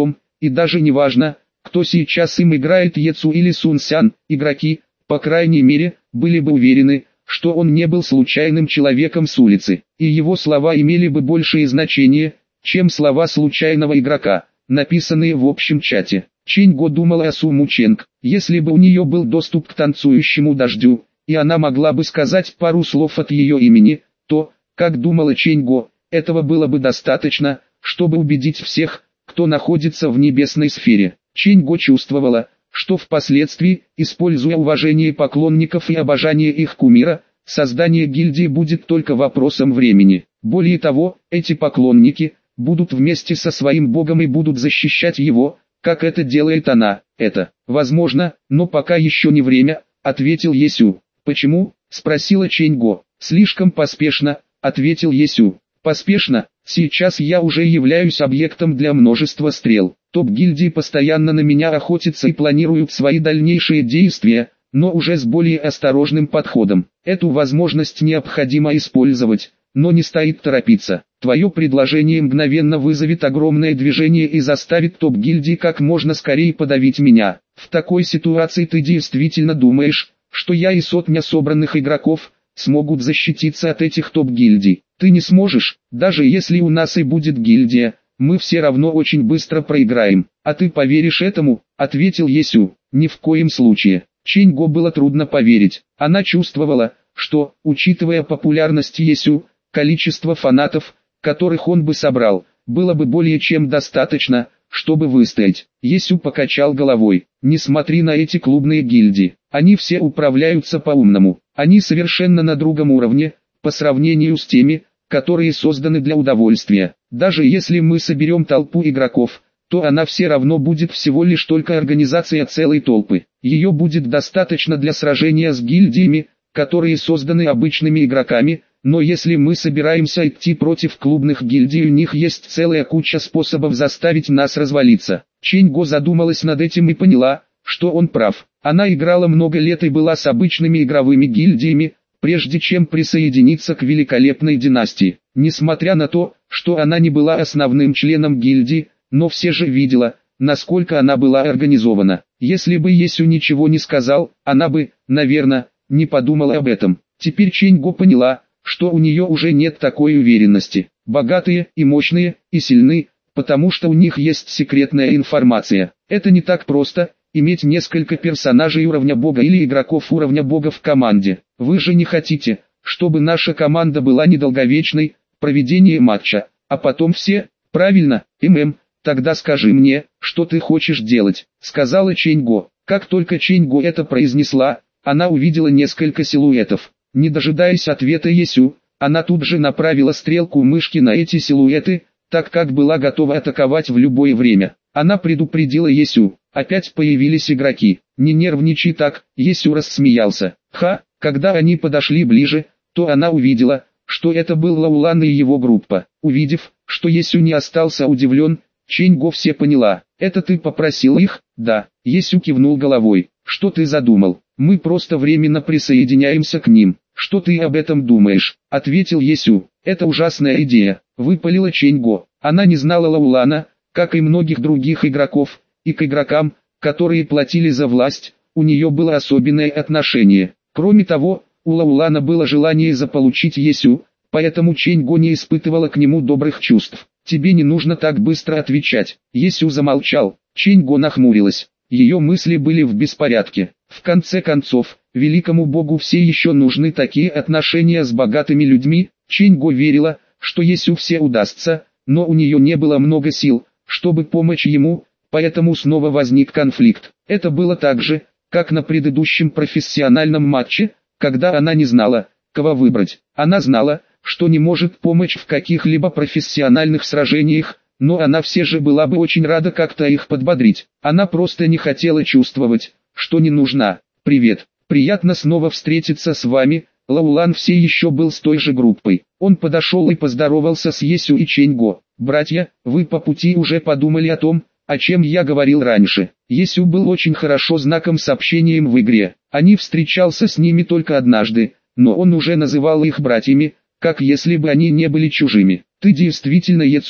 и даже не важно, кто сейчас им играет, Ецу или Сун Сян, игроки, по крайней мере, были бы уверены, что он не был случайным человеком с улицы, и его слова имели бы большее значение, чем слова случайного игрока, написанные в общем чате. Чэнь Го думала о Су Му Чэнг. Если бы у нее был доступ к танцующему дождю, и она могла бы сказать пару слов от ее имени, то, как думала Чэнь Го, этого было бы достаточно, чтобы убедить всех, кто находится в небесной сфере. Чэнь Го чувствовала, что впоследствии, используя уважение поклонников и обожание их кумира, создание гильдии будет только вопросом времени. Более того, эти поклонники будут вместе со своим богом и будут защищать его, как это делает она. Это возможно, но пока еще не время, ответил Есю. Почему? Спросила Чэнь Го. Слишком поспешно, ответил Есю. Поспешно? Сейчас я уже являюсь объектом для множества стрел. Топ гильдии постоянно на меня охотится и планируют свои дальнейшие действия, но уже с более осторожным подходом. Эту возможность необходимо использовать, но не стоит торопиться. Твое предложение мгновенно вызовет огромное движение и заставит топ гильдии как можно скорее подавить меня. В такой ситуации ты действительно думаешь, что я и сотня собранных игроков смогут защититься от этих топ гильдий? Ты не сможешь, даже если у нас и будет гильдия, мы все равно очень быстро проиграем. А ты поверишь этому? Ответил Есю. Ни в коем случае. Чэнь Го было трудно поверить. Она чувствовала, что, учитывая популярность Есю, количество фанатов, которых он бы собрал, было бы более чем достаточно, чтобы выстоять. Есю покачал головой. Не смотри на эти клубные гильдии. Они все управляются по-умному. Они совершенно на другом уровне, по сравнению с теми, которые созданы для удовольствия. Даже если мы соберем толпу игроков, то она все равно будет всего лишь только организация целой толпы. Ее будет достаточно для сражения с гильдиями, которые созданы обычными игроками, но если мы собираемся идти против клубных гильдий, у них есть целая куча способов заставить нас развалиться. Чэнь Го задумалась над этим и поняла, что он прав. Она играла много лет и была с обычными игровыми гильдиями, прежде чем присоединиться к великолепной династии. Несмотря на то, что она не была основным членом гильдии, но все же видела, насколько она была организована. Если бы Есю ничего не сказал, она бы, наверное, не подумала об этом. Теперь Чэнь Го поняла, что у нее уже нет такой уверенности. Богатые и мощные и сильны, потому что у них есть секретная информация. Это не так просто иметь несколько персонажей уровня бога или игроков уровня бога в команде. Вы же не хотите, чтобы наша команда была недолговечной, проведение матча, а потом все, правильно, ММ, тогда скажи мне, что ты хочешь делать, сказала Чэнь Го. Как только Чэнь Го это произнесла, она увидела несколько силуэтов. Не дожидаясь ответа Есю, она тут же направила стрелку мышки на эти силуэты, так как была готова атаковать в любое время. Она предупредила Есю. Опять появились игроки. Не нервничай так, Есю рассмеялся. Ха, когда они подошли ближе, то она увидела, что это был Лаулан и его группа. Увидев, что Есю не остался удивлен, Чэнь Го все поняла. Это ты попросил их? Да. Есю кивнул головой. Что ты задумал? Мы просто временно присоединяемся к ним. Что ты об этом думаешь? Ответил Есю. Это ужасная идея. Выпалила Чэнь Го. Она не знала Лаулана, как и многих других игроков, и к игрокам, которые платили за власть, у нее было особенное отношение. Кроме того, у Лаулана было желание заполучить Есю, поэтому Чэнь Го не испытывала к нему добрых чувств. Тебе не нужно так быстро отвечать. Есю замолчал. Чэнь Го нахмурилась. Ее мысли были в беспорядке. В конце концов, великому богу все еще нужны такие отношения с богатыми людьми. Чэнь Го верила, что Есю все удастся, но у нее не было много сил, чтобы помочь ему, поэтому снова возник конфликт. Это было так же, как на предыдущем профессиональном матче, когда она не знала, кого выбрать. Она знала, что не может помочь в каких-либо профессиональных сражениях, но она все же была бы очень рада как-то их подбодрить. Она просто не хотела чувствовать, что не нужна. «Привет, приятно снова встретиться с вами». Лаулан все еще был с той же группой. Он подошел и поздоровался с Есю и Чэнь Го. «Братья, вы по пути уже подумали о том, о чем я говорил раньше». Есю был очень хорошо знаком с общением в игре. Они встречался с ними только однажды, но он уже называл их братьями, как если бы они не были чужими. «Ты действительно Ецу,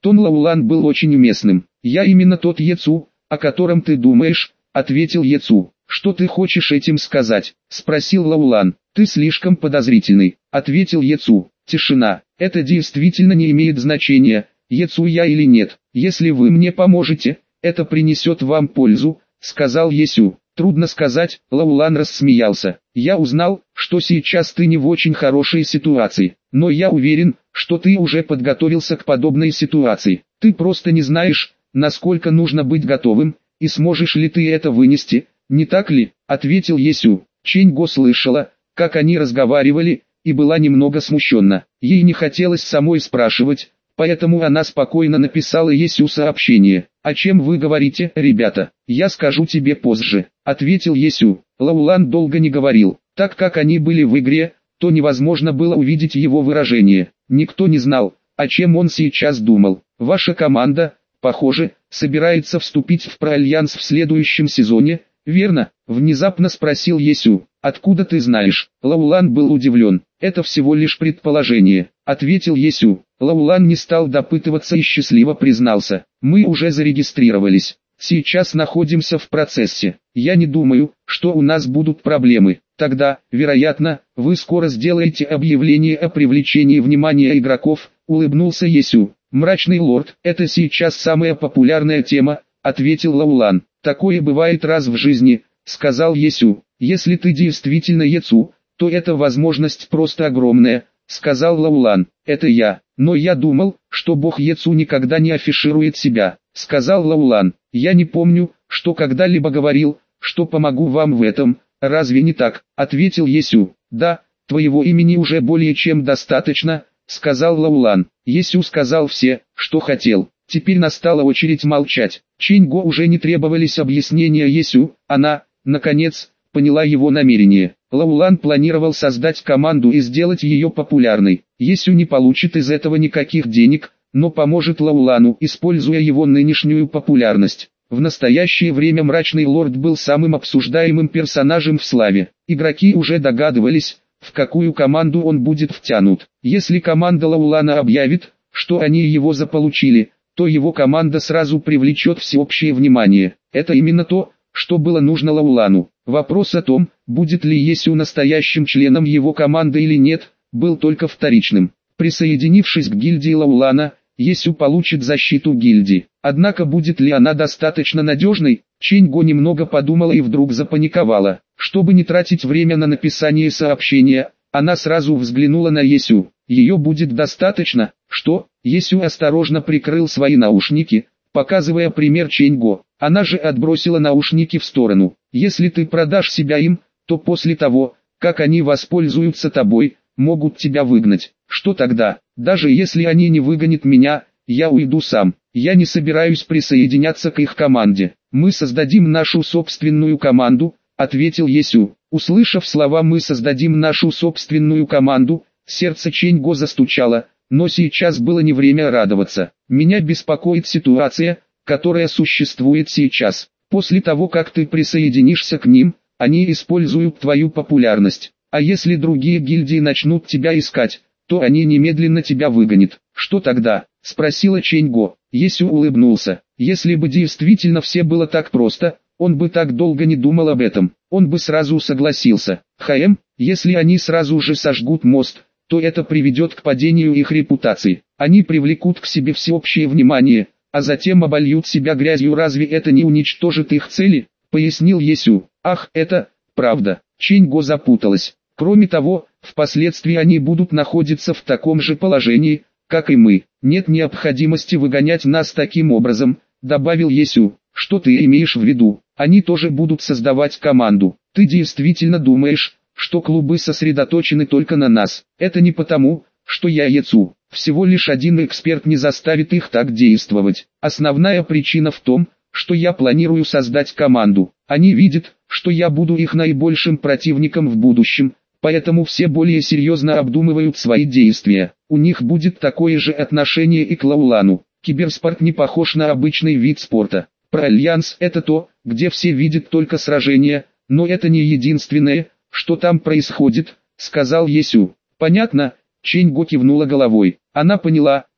Тон Лаулан был очень уместным. «Я именно тот Ецу, о котором ты думаешь», — ответил Ецу. «Что ты хочешь этим сказать?» — спросил Лаулан. «Ты слишком подозрительный», — ответил Ецу. Тишина. «Это действительно не имеет значения, Ецу я или нет. Если вы мне поможете, это принесет вам пользу», — сказал Есю. «Трудно сказать», — Лаулан рассмеялся. «Я узнал, что сейчас ты не в очень хорошей ситуации, но я уверен, что ты уже подготовился к подобной ситуации. Ты просто не знаешь, насколько нужно быть готовым, и сможешь ли ты это вынести, не так ли?» — ответил Есю. Чэнь-го слышала, как они разговаривали, и была немного смущена. Ей не хотелось самой спрашивать, поэтому она спокойно написала Есю сообщение. «О чем вы говорите, ребята? Я скажу тебе позже», — ответил Есю. Лаулан долго не говорил. Так как они были в игре, то невозможно было увидеть его выражение. Никто не знал, о чем он сейчас думал. «Ваша команда, похоже, собирается вступить в Про-Альянс в следующем сезоне, верно?» — внезапно спросил Есю. «Откуда ты знаешь?» Лаулан был удивлен. «Это всего лишь предположение», — ответил Есю. Лаулан не стал допытываться и счастливо признался. «Мы уже зарегистрировались. Сейчас находимся в процессе. Я не думаю, что у нас будут проблемы. Тогда, вероятно, вы скоро сделаете объявление о привлечении внимания игроков», — улыбнулся Есю. «Мрачный лорд, это сейчас самая популярная тема», — ответил Лаулан. «Такое бывает раз в жизни», — сказал Есю. «Если ты действительно Ецу, то эта возможность просто огромная», — сказал Лаулан. «Это я, но я думал, что бог Ецу никогда не афиширует себя», — сказал Лаулан. «Я не помню, что когда-либо говорил, что помогу вам в этом, разве не так?» — ответил Есю. «Да, твоего имени уже более чем достаточно», — сказал Лаулан. Есю сказал все, что хотел. Теперь настала очередь молчать. Чэнь-го уже не требовались объяснения Есю, она, наконец, поняла его намерение. Лаулан планировал создать команду и сделать ее популярной. Есю не получит из этого никаких денег, но поможет Лаулану, используя его нынешнюю популярность. В настоящее время Мрачный Лорд был самым обсуждаемым персонажем в Славе. Игроки уже догадывались, в какую команду он будет втянут. Если команда Лаулана объявит, что они его заполучили, то его команда сразу привлечет всеобщее внимание. Это именно то, что было нужно Лаулану. Вопрос о том, будет ли Есю настоящим членом его команды или нет, был только вторичным. Присоединившись к гильдии Лаулана, Есю получит защиту гильдии. Однако будет ли она достаточно надежной? Чэнь-го немного подумала и вдруг запаниковала. Чтобы не тратить время на написание сообщения, она сразу взглянула на Есю. Ее будет достаточно, что? Есю осторожно прикрыл свои наушники, показывая пример Чэнь-го. Она же отбросила наушники в сторону. Если ты продашь себя им, то после того, как они воспользуются тобой, могут тебя выгнать. Что тогда? Даже если они не выгонят меня, я уйду сам. Я не собираюсь присоединяться к их команде. Мы создадим нашу собственную команду, ответил Есю. Услышав слова «мы создадим нашу собственную команду», сердце Чэнь-го застучало, но сейчас было не время радоваться. Меня беспокоит ситуация, которая существует сейчас. После того, как ты присоединишься к ним, они используют твою популярность. А если другие гильдии начнут тебя искать, то они немедленно тебя выгонят. Что тогда? Спросила Чэнь-го. Есю улыбнулся. Если бы действительно все было так просто, он бы так долго не думал об этом. Он бы сразу согласился. Хм, если они сразу же сожгут мост, то это приведет к падению их репутации. Они привлекут к себе всеобщее внимание, а затем обольют себя грязью. Разве это не уничтожит их цели? Пояснил Есю. Ах, это правда. Чэнь-го запуталась. Кроме того, впоследствии они будут находиться в таком же положении, как и мы. Нет необходимости выгонять нас таким образом, добавил Есю. Что ты имеешь в виду? Они тоже будут создавать команду. Ты действительно думаешь, что клубы сосредоточены только на нас? Это не потому, что я Ецу. Всего лишь один эксперт не заставит их так действовать. Основная причина в том, что я планирую создать команду. Они видят, что я буду их наибольшим противником в будущем, поэтому все более серьезно обдумывают свои действия. У них будет такое же отношение и к Лаулану. Киберспорт не похож на обычный вид спорта. Про-Альянс — это то, где все видят только сражения, но это не единственное, что там происходит, сказал Есю. Понятно, Чэнь-го кивнула головой. Она поняла,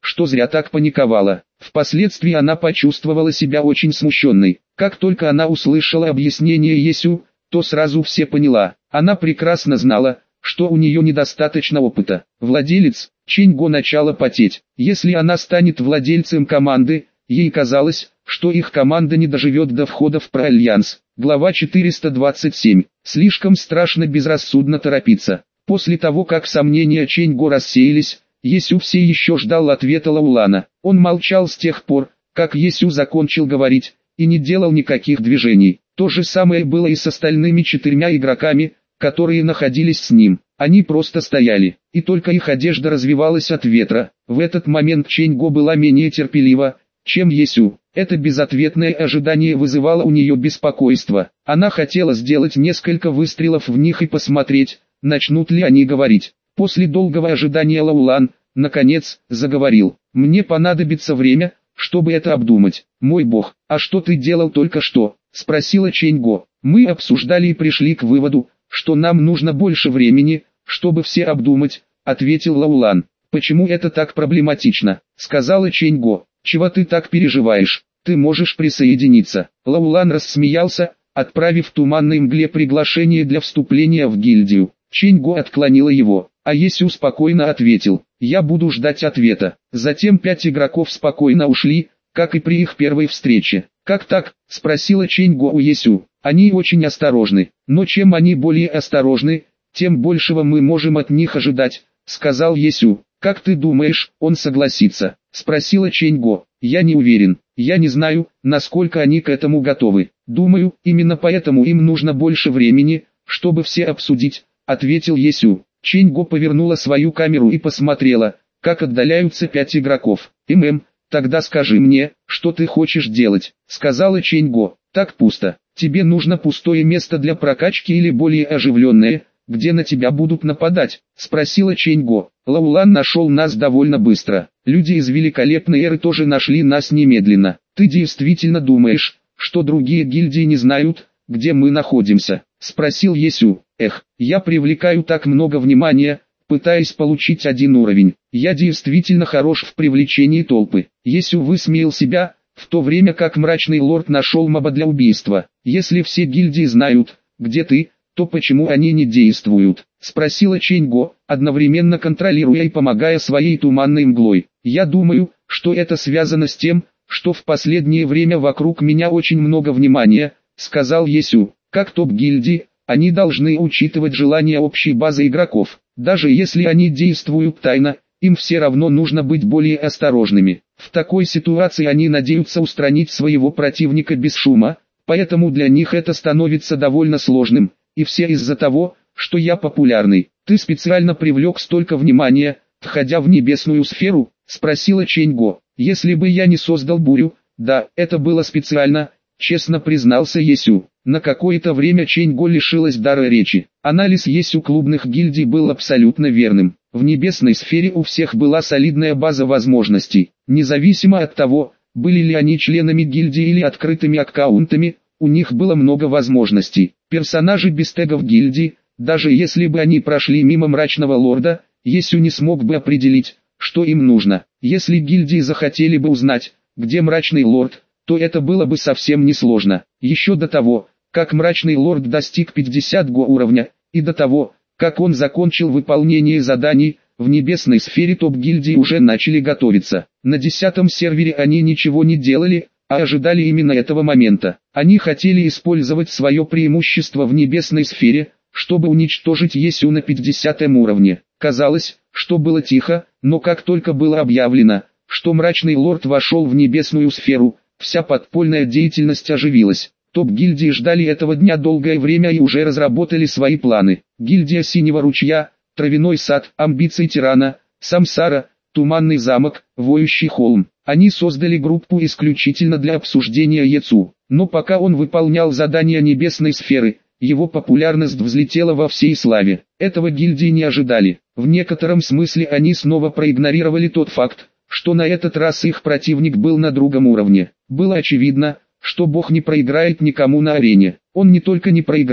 что зря так паниковала. Впоследствии она почувствовала себя очень смущенной. Как только она услышала объяснение Есю, то сразу все поняла. Она прекрасно знала, что у нее недостаточно опыта. Владелец, Чэнь-го начала потеть. Если она станет владельцем команды, ей казалось, что их команда не доживет до входа в Про-Альянс. Глава четыреста двадцать семь. Слишком страшно безрассудно торопиться. После того, как сомнения Чэнь-го рассеялись, Есю все еще ждал ответа Лаулана. Он молчал с тех пор, как Есю закончил говорить, и не делал никаких движений. То же самое было и с остальными четырьмя игроками, которые находились с ним. Они просто стояли, и только их одежда развивалась от ветра. В этот момент Чэнь-го была менее терпелива, чем Есю. Это безответное ожидание вызывало у нее беспокойство. Она хотела сделать несколько выстрелов в них и посмотреть, начнут ли они говорить. После долгого ожидания Лаулан, наконец, заговорил. «Мне понадобится время, чтобы это обдумать. Мой бог, а что ты делал только что?» — спросила Чэнь-го. «Мы обсуждали и пришли к выводу, что нам нужно больше времени, чтобы все обдумать», — ответил Лаулан. «Почему это так проблематично?» — сказала Чэнь-го. «Чего ты так переживаешь? Ты можешь присоединиться». Лаулан рассмеялся, отправив туманной мгле приглашение для вступления в гильдию. Чэнь-го отклонила его, а Есю спокойно ответил: «Я буду ждать ответа». Затем пять игроков спокойно ушли, как и при их первой встрече. «Как так?» — спросила Чэнь-го у Есю. «Они очень осторожны, но чем они более осторожны, тем большего мы можем от них ожидать», — сказал Есю. «Как ты думаешь, он согласится?» — спросила Чэнь-го. «Я не уверен, я не знаю, насколько они к этому готовы. Думаю, именно поэтому им нужно больше времени, чтобы все обсудить», — ответил Есю. Чэнь-го повернула свою камеру и посмотрела, как отдаляются пять игроков. «ММ, тогда скажи мне, что ты хочешь делать», — сказала Чэнь-го. «Так пусто. Тебе нужно пустое место для прокачки или более оживленное, где на тебя будут нападать?» — спросила Чэнь-го. «Лаулан нашел нас довольно быстро. Люди из великолепной эры тоже нашли нас немедленно. Ты действительно думаешь, что другие гильдии не знают, где мы находимся?» — спросил Есю. «Эх, я привлекаю так много внимания, пытаясь получить один уровень. Я действительно хорош в привлечении толпы». Есю высмеял себя, в то время как мрачный лорд нашел моба для убийства. «Если все гильдии знают, где ты, то почему они не действуют?» — спросила Чэнь-го, одновременно контролируя и помогая своей туманной мглой. «Я думаю, что это связано с тем, что в последнее время вокруг меня очень много внимания», — сказал Есю. «Как топ-гильдии, они должны учитывать желания общей базы игроков. Даже если они действуют тайно, им все равно нужно быть более осторожными. В такой ситуации они надеются устранить своего противника без шума, поэтому для них это становится довольно сложным, и все из-за того, что я популярный. Ты специально привлек столько внимания, входя в небесную сферу?» — спросила Чэнь-го. «Если бы я не создал бурю, да, это было специально», — честно признался Есю. На какое-то время Чэнь-го лишилась дара речи. Анализ Есю клубных гильдий был абсолютно верным. В небесной сфере у всех была солидная база возможностей. Независимо от того, были ли они членами гильдии или открытыми аккаунтами, у них было много возможностей. Персонажи без тегов гильдии, даже если бы они прошли мимо мрачного лорда, Есю не смог бы определить, что им нужно. Если гильдии захотели бы узнать, где мрачный лорд, то это было бы совсем несложно. Еще до того, как мрачный лорд достиг пятидесятого уровня, и до того, как он закончил выполнение заданий, в небесной сфере топ-гильдии уже начали готовиться. На десятом сервере они ничего не делали, а ожидали именно этого момента. Они хотели использовать свое преимущество в небесной сфере, чтобы уничтожить Есю на пятидесятом уровне. Казалось, что было тихо, но как только было объявлено, что мрачный лорд вошел в небесную сферу, вся подпольная деятельность оживилась. Топ-гильдии ждали этого дня долгое время и уже разработали свои планы. Гильдия Синего Ручья, Травяной Сад, Амбиции Тирана, Самсара, Туманный Замок, Воющий Холм. Они создали группу исключительно для обсуждения Ецу. Но пока он выполнял задания небесной сферы, его популярность взлетела во всей славе. Этого гильдии не ожидали. В некотором смысле они снова проигнорировали тот факт, что на этот раз их противник был на другом уровне. Было очевидно, что бог не проиграет никому на арене. Он не только не проиграл,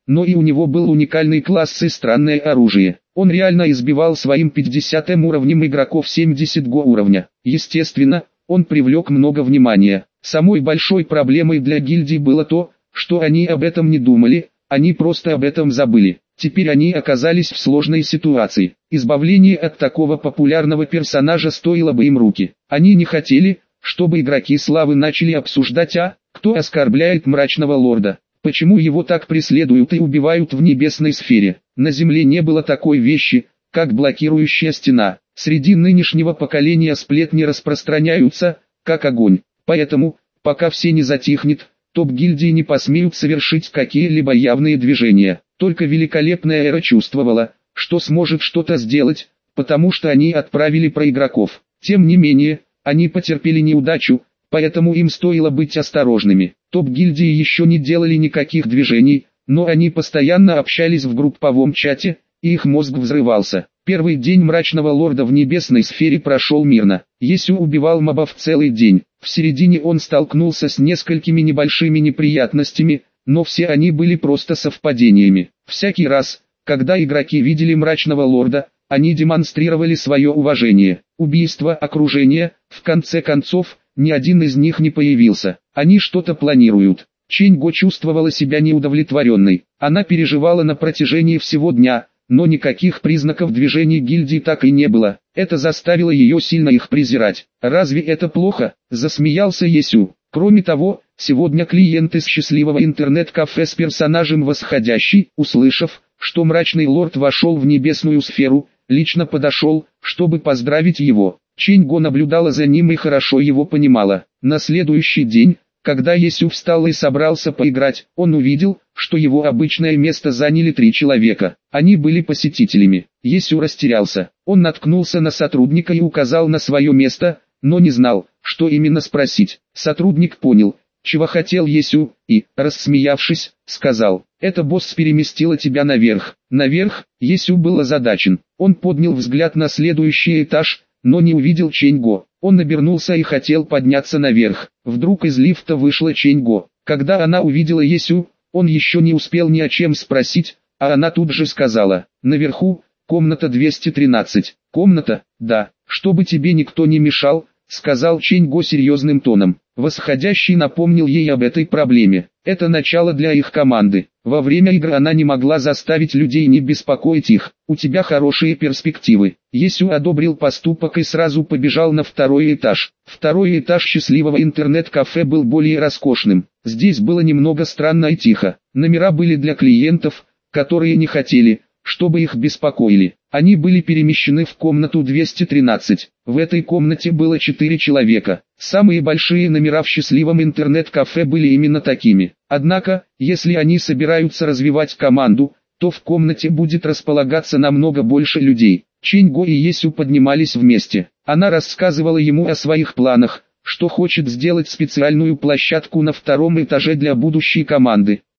но и у него был уникальный класс и странное оружие. Он реально избивал своим пятидесятым уровнем игроков семидесятого уровня. Естественно, он привлек много внимания. Самой большой проблемой для гильдии было то, что они об этом не думали, они просто об этом забыли. Теперь они оказались в сложной ситуации. Избавление от такого популярного персонажа стоило бы им руки. Они не хотели, чтобы игроки славы начали обсуждать, а кто оскорбляет мрачного лорда, почему его так преследуют и убивают в небесной сфере. На земле не было такой вещи, как блокирующая стена. Среди нынешнего поколения сплетни распространяются, как огонь. Поэтому, пока все не затихнет, топ-гильдии не посмеют совершить какие-либо явные движения. Только великолепная эра чувствовала, что сможет что-то сделать, потому что они отправили проигроков. Тем не менее, они потерпели неудачу, поэтому им стоило быть осторожными. Топ-гильдии еще не делали никаких движений, но они постоянно общались в групповом чате, и их мозг взрывался. Первый день мрачного лорда в небесной сфере прошел мирно. Есю убивал мобов целый день. В середине он столкнулся с несколькими небольшими неприятностями, но все они были просто совпадениями. Всякий раз, когда игроки видели мрачного лорда, они демонстрировали свое уважение. Убийство окружения, в конце концов, ни один из них не появился. Они что-то планируют. Чэнь-Го чувствовала себя неудовлетворенной. Она переживала на протяжении всего дня, но никаких признаков движения гильдии так и не было. Это заставило ее сильно их презирать. «Разве это плохо?» – засмеялся Есю. Кроме того, сегодня клиент из счастливого интернет-кафе с персонажем Восходящий, услышав, что мрачный лорд вошел в небесную сферу, лично подошел, чтобы поздравить его. Чэнь-Го наблюдала за ним и хорошо его понимала. На следующий день, когда Есю встал и собрался поиграть, он увидел, что его обычное место заняли три человека. Они были посетителями. Есю растерялся. Он наткнулся на сотрудника и указал на свое место, но не знал, что именно спросить. Сотрудник понял, чего хотел Есю, и, рассмеявшись, сказал: «Это босс переместила тебя наверх». Наверх, Есю был озадачен. Он поднял взгляд на следующий этаж, но не увидел Чэнь-Го. Он обернулся и хотел подняться наверх. Вдруг из лифта вышла Чэнь-Го. Когда она увидела Есю, он еще не успел ни о чем спросить, а она тут же сказала: «Наверху, комната двести тринадцать». «Комната? Да. Чтобы тебе никто не мешал», — сказал Чэнь-Го серьезным тоном. Восходящий напомнил ей об этой проблеме. Это начало для их команды. Во время игры она не могла заставить людей не беспокоить их. «У тебя хорошие перспективы». Есю одобрил поступок и сразу побежал на второй этаж. Второй этаж счастливого интернет-кафе был более роскошным. Здесь было немного странно и тихо. Номера были для клиентов, которые не хотели, чтобы их беспокоили. Они были перемещены в комнату двести тринадцать. В этой комнате было четыре человека. Самые большие номера в счастливом интернет-кафе были именно такими. Однако, если они собираются развивать команду, то в комнате будет располагаться намного больше людей. Чэнь-Го и Есю поднимались вместе. Она рассказывала ему о своих планах, что хочет сделать специальную площадку на втором этаже для будущей команды.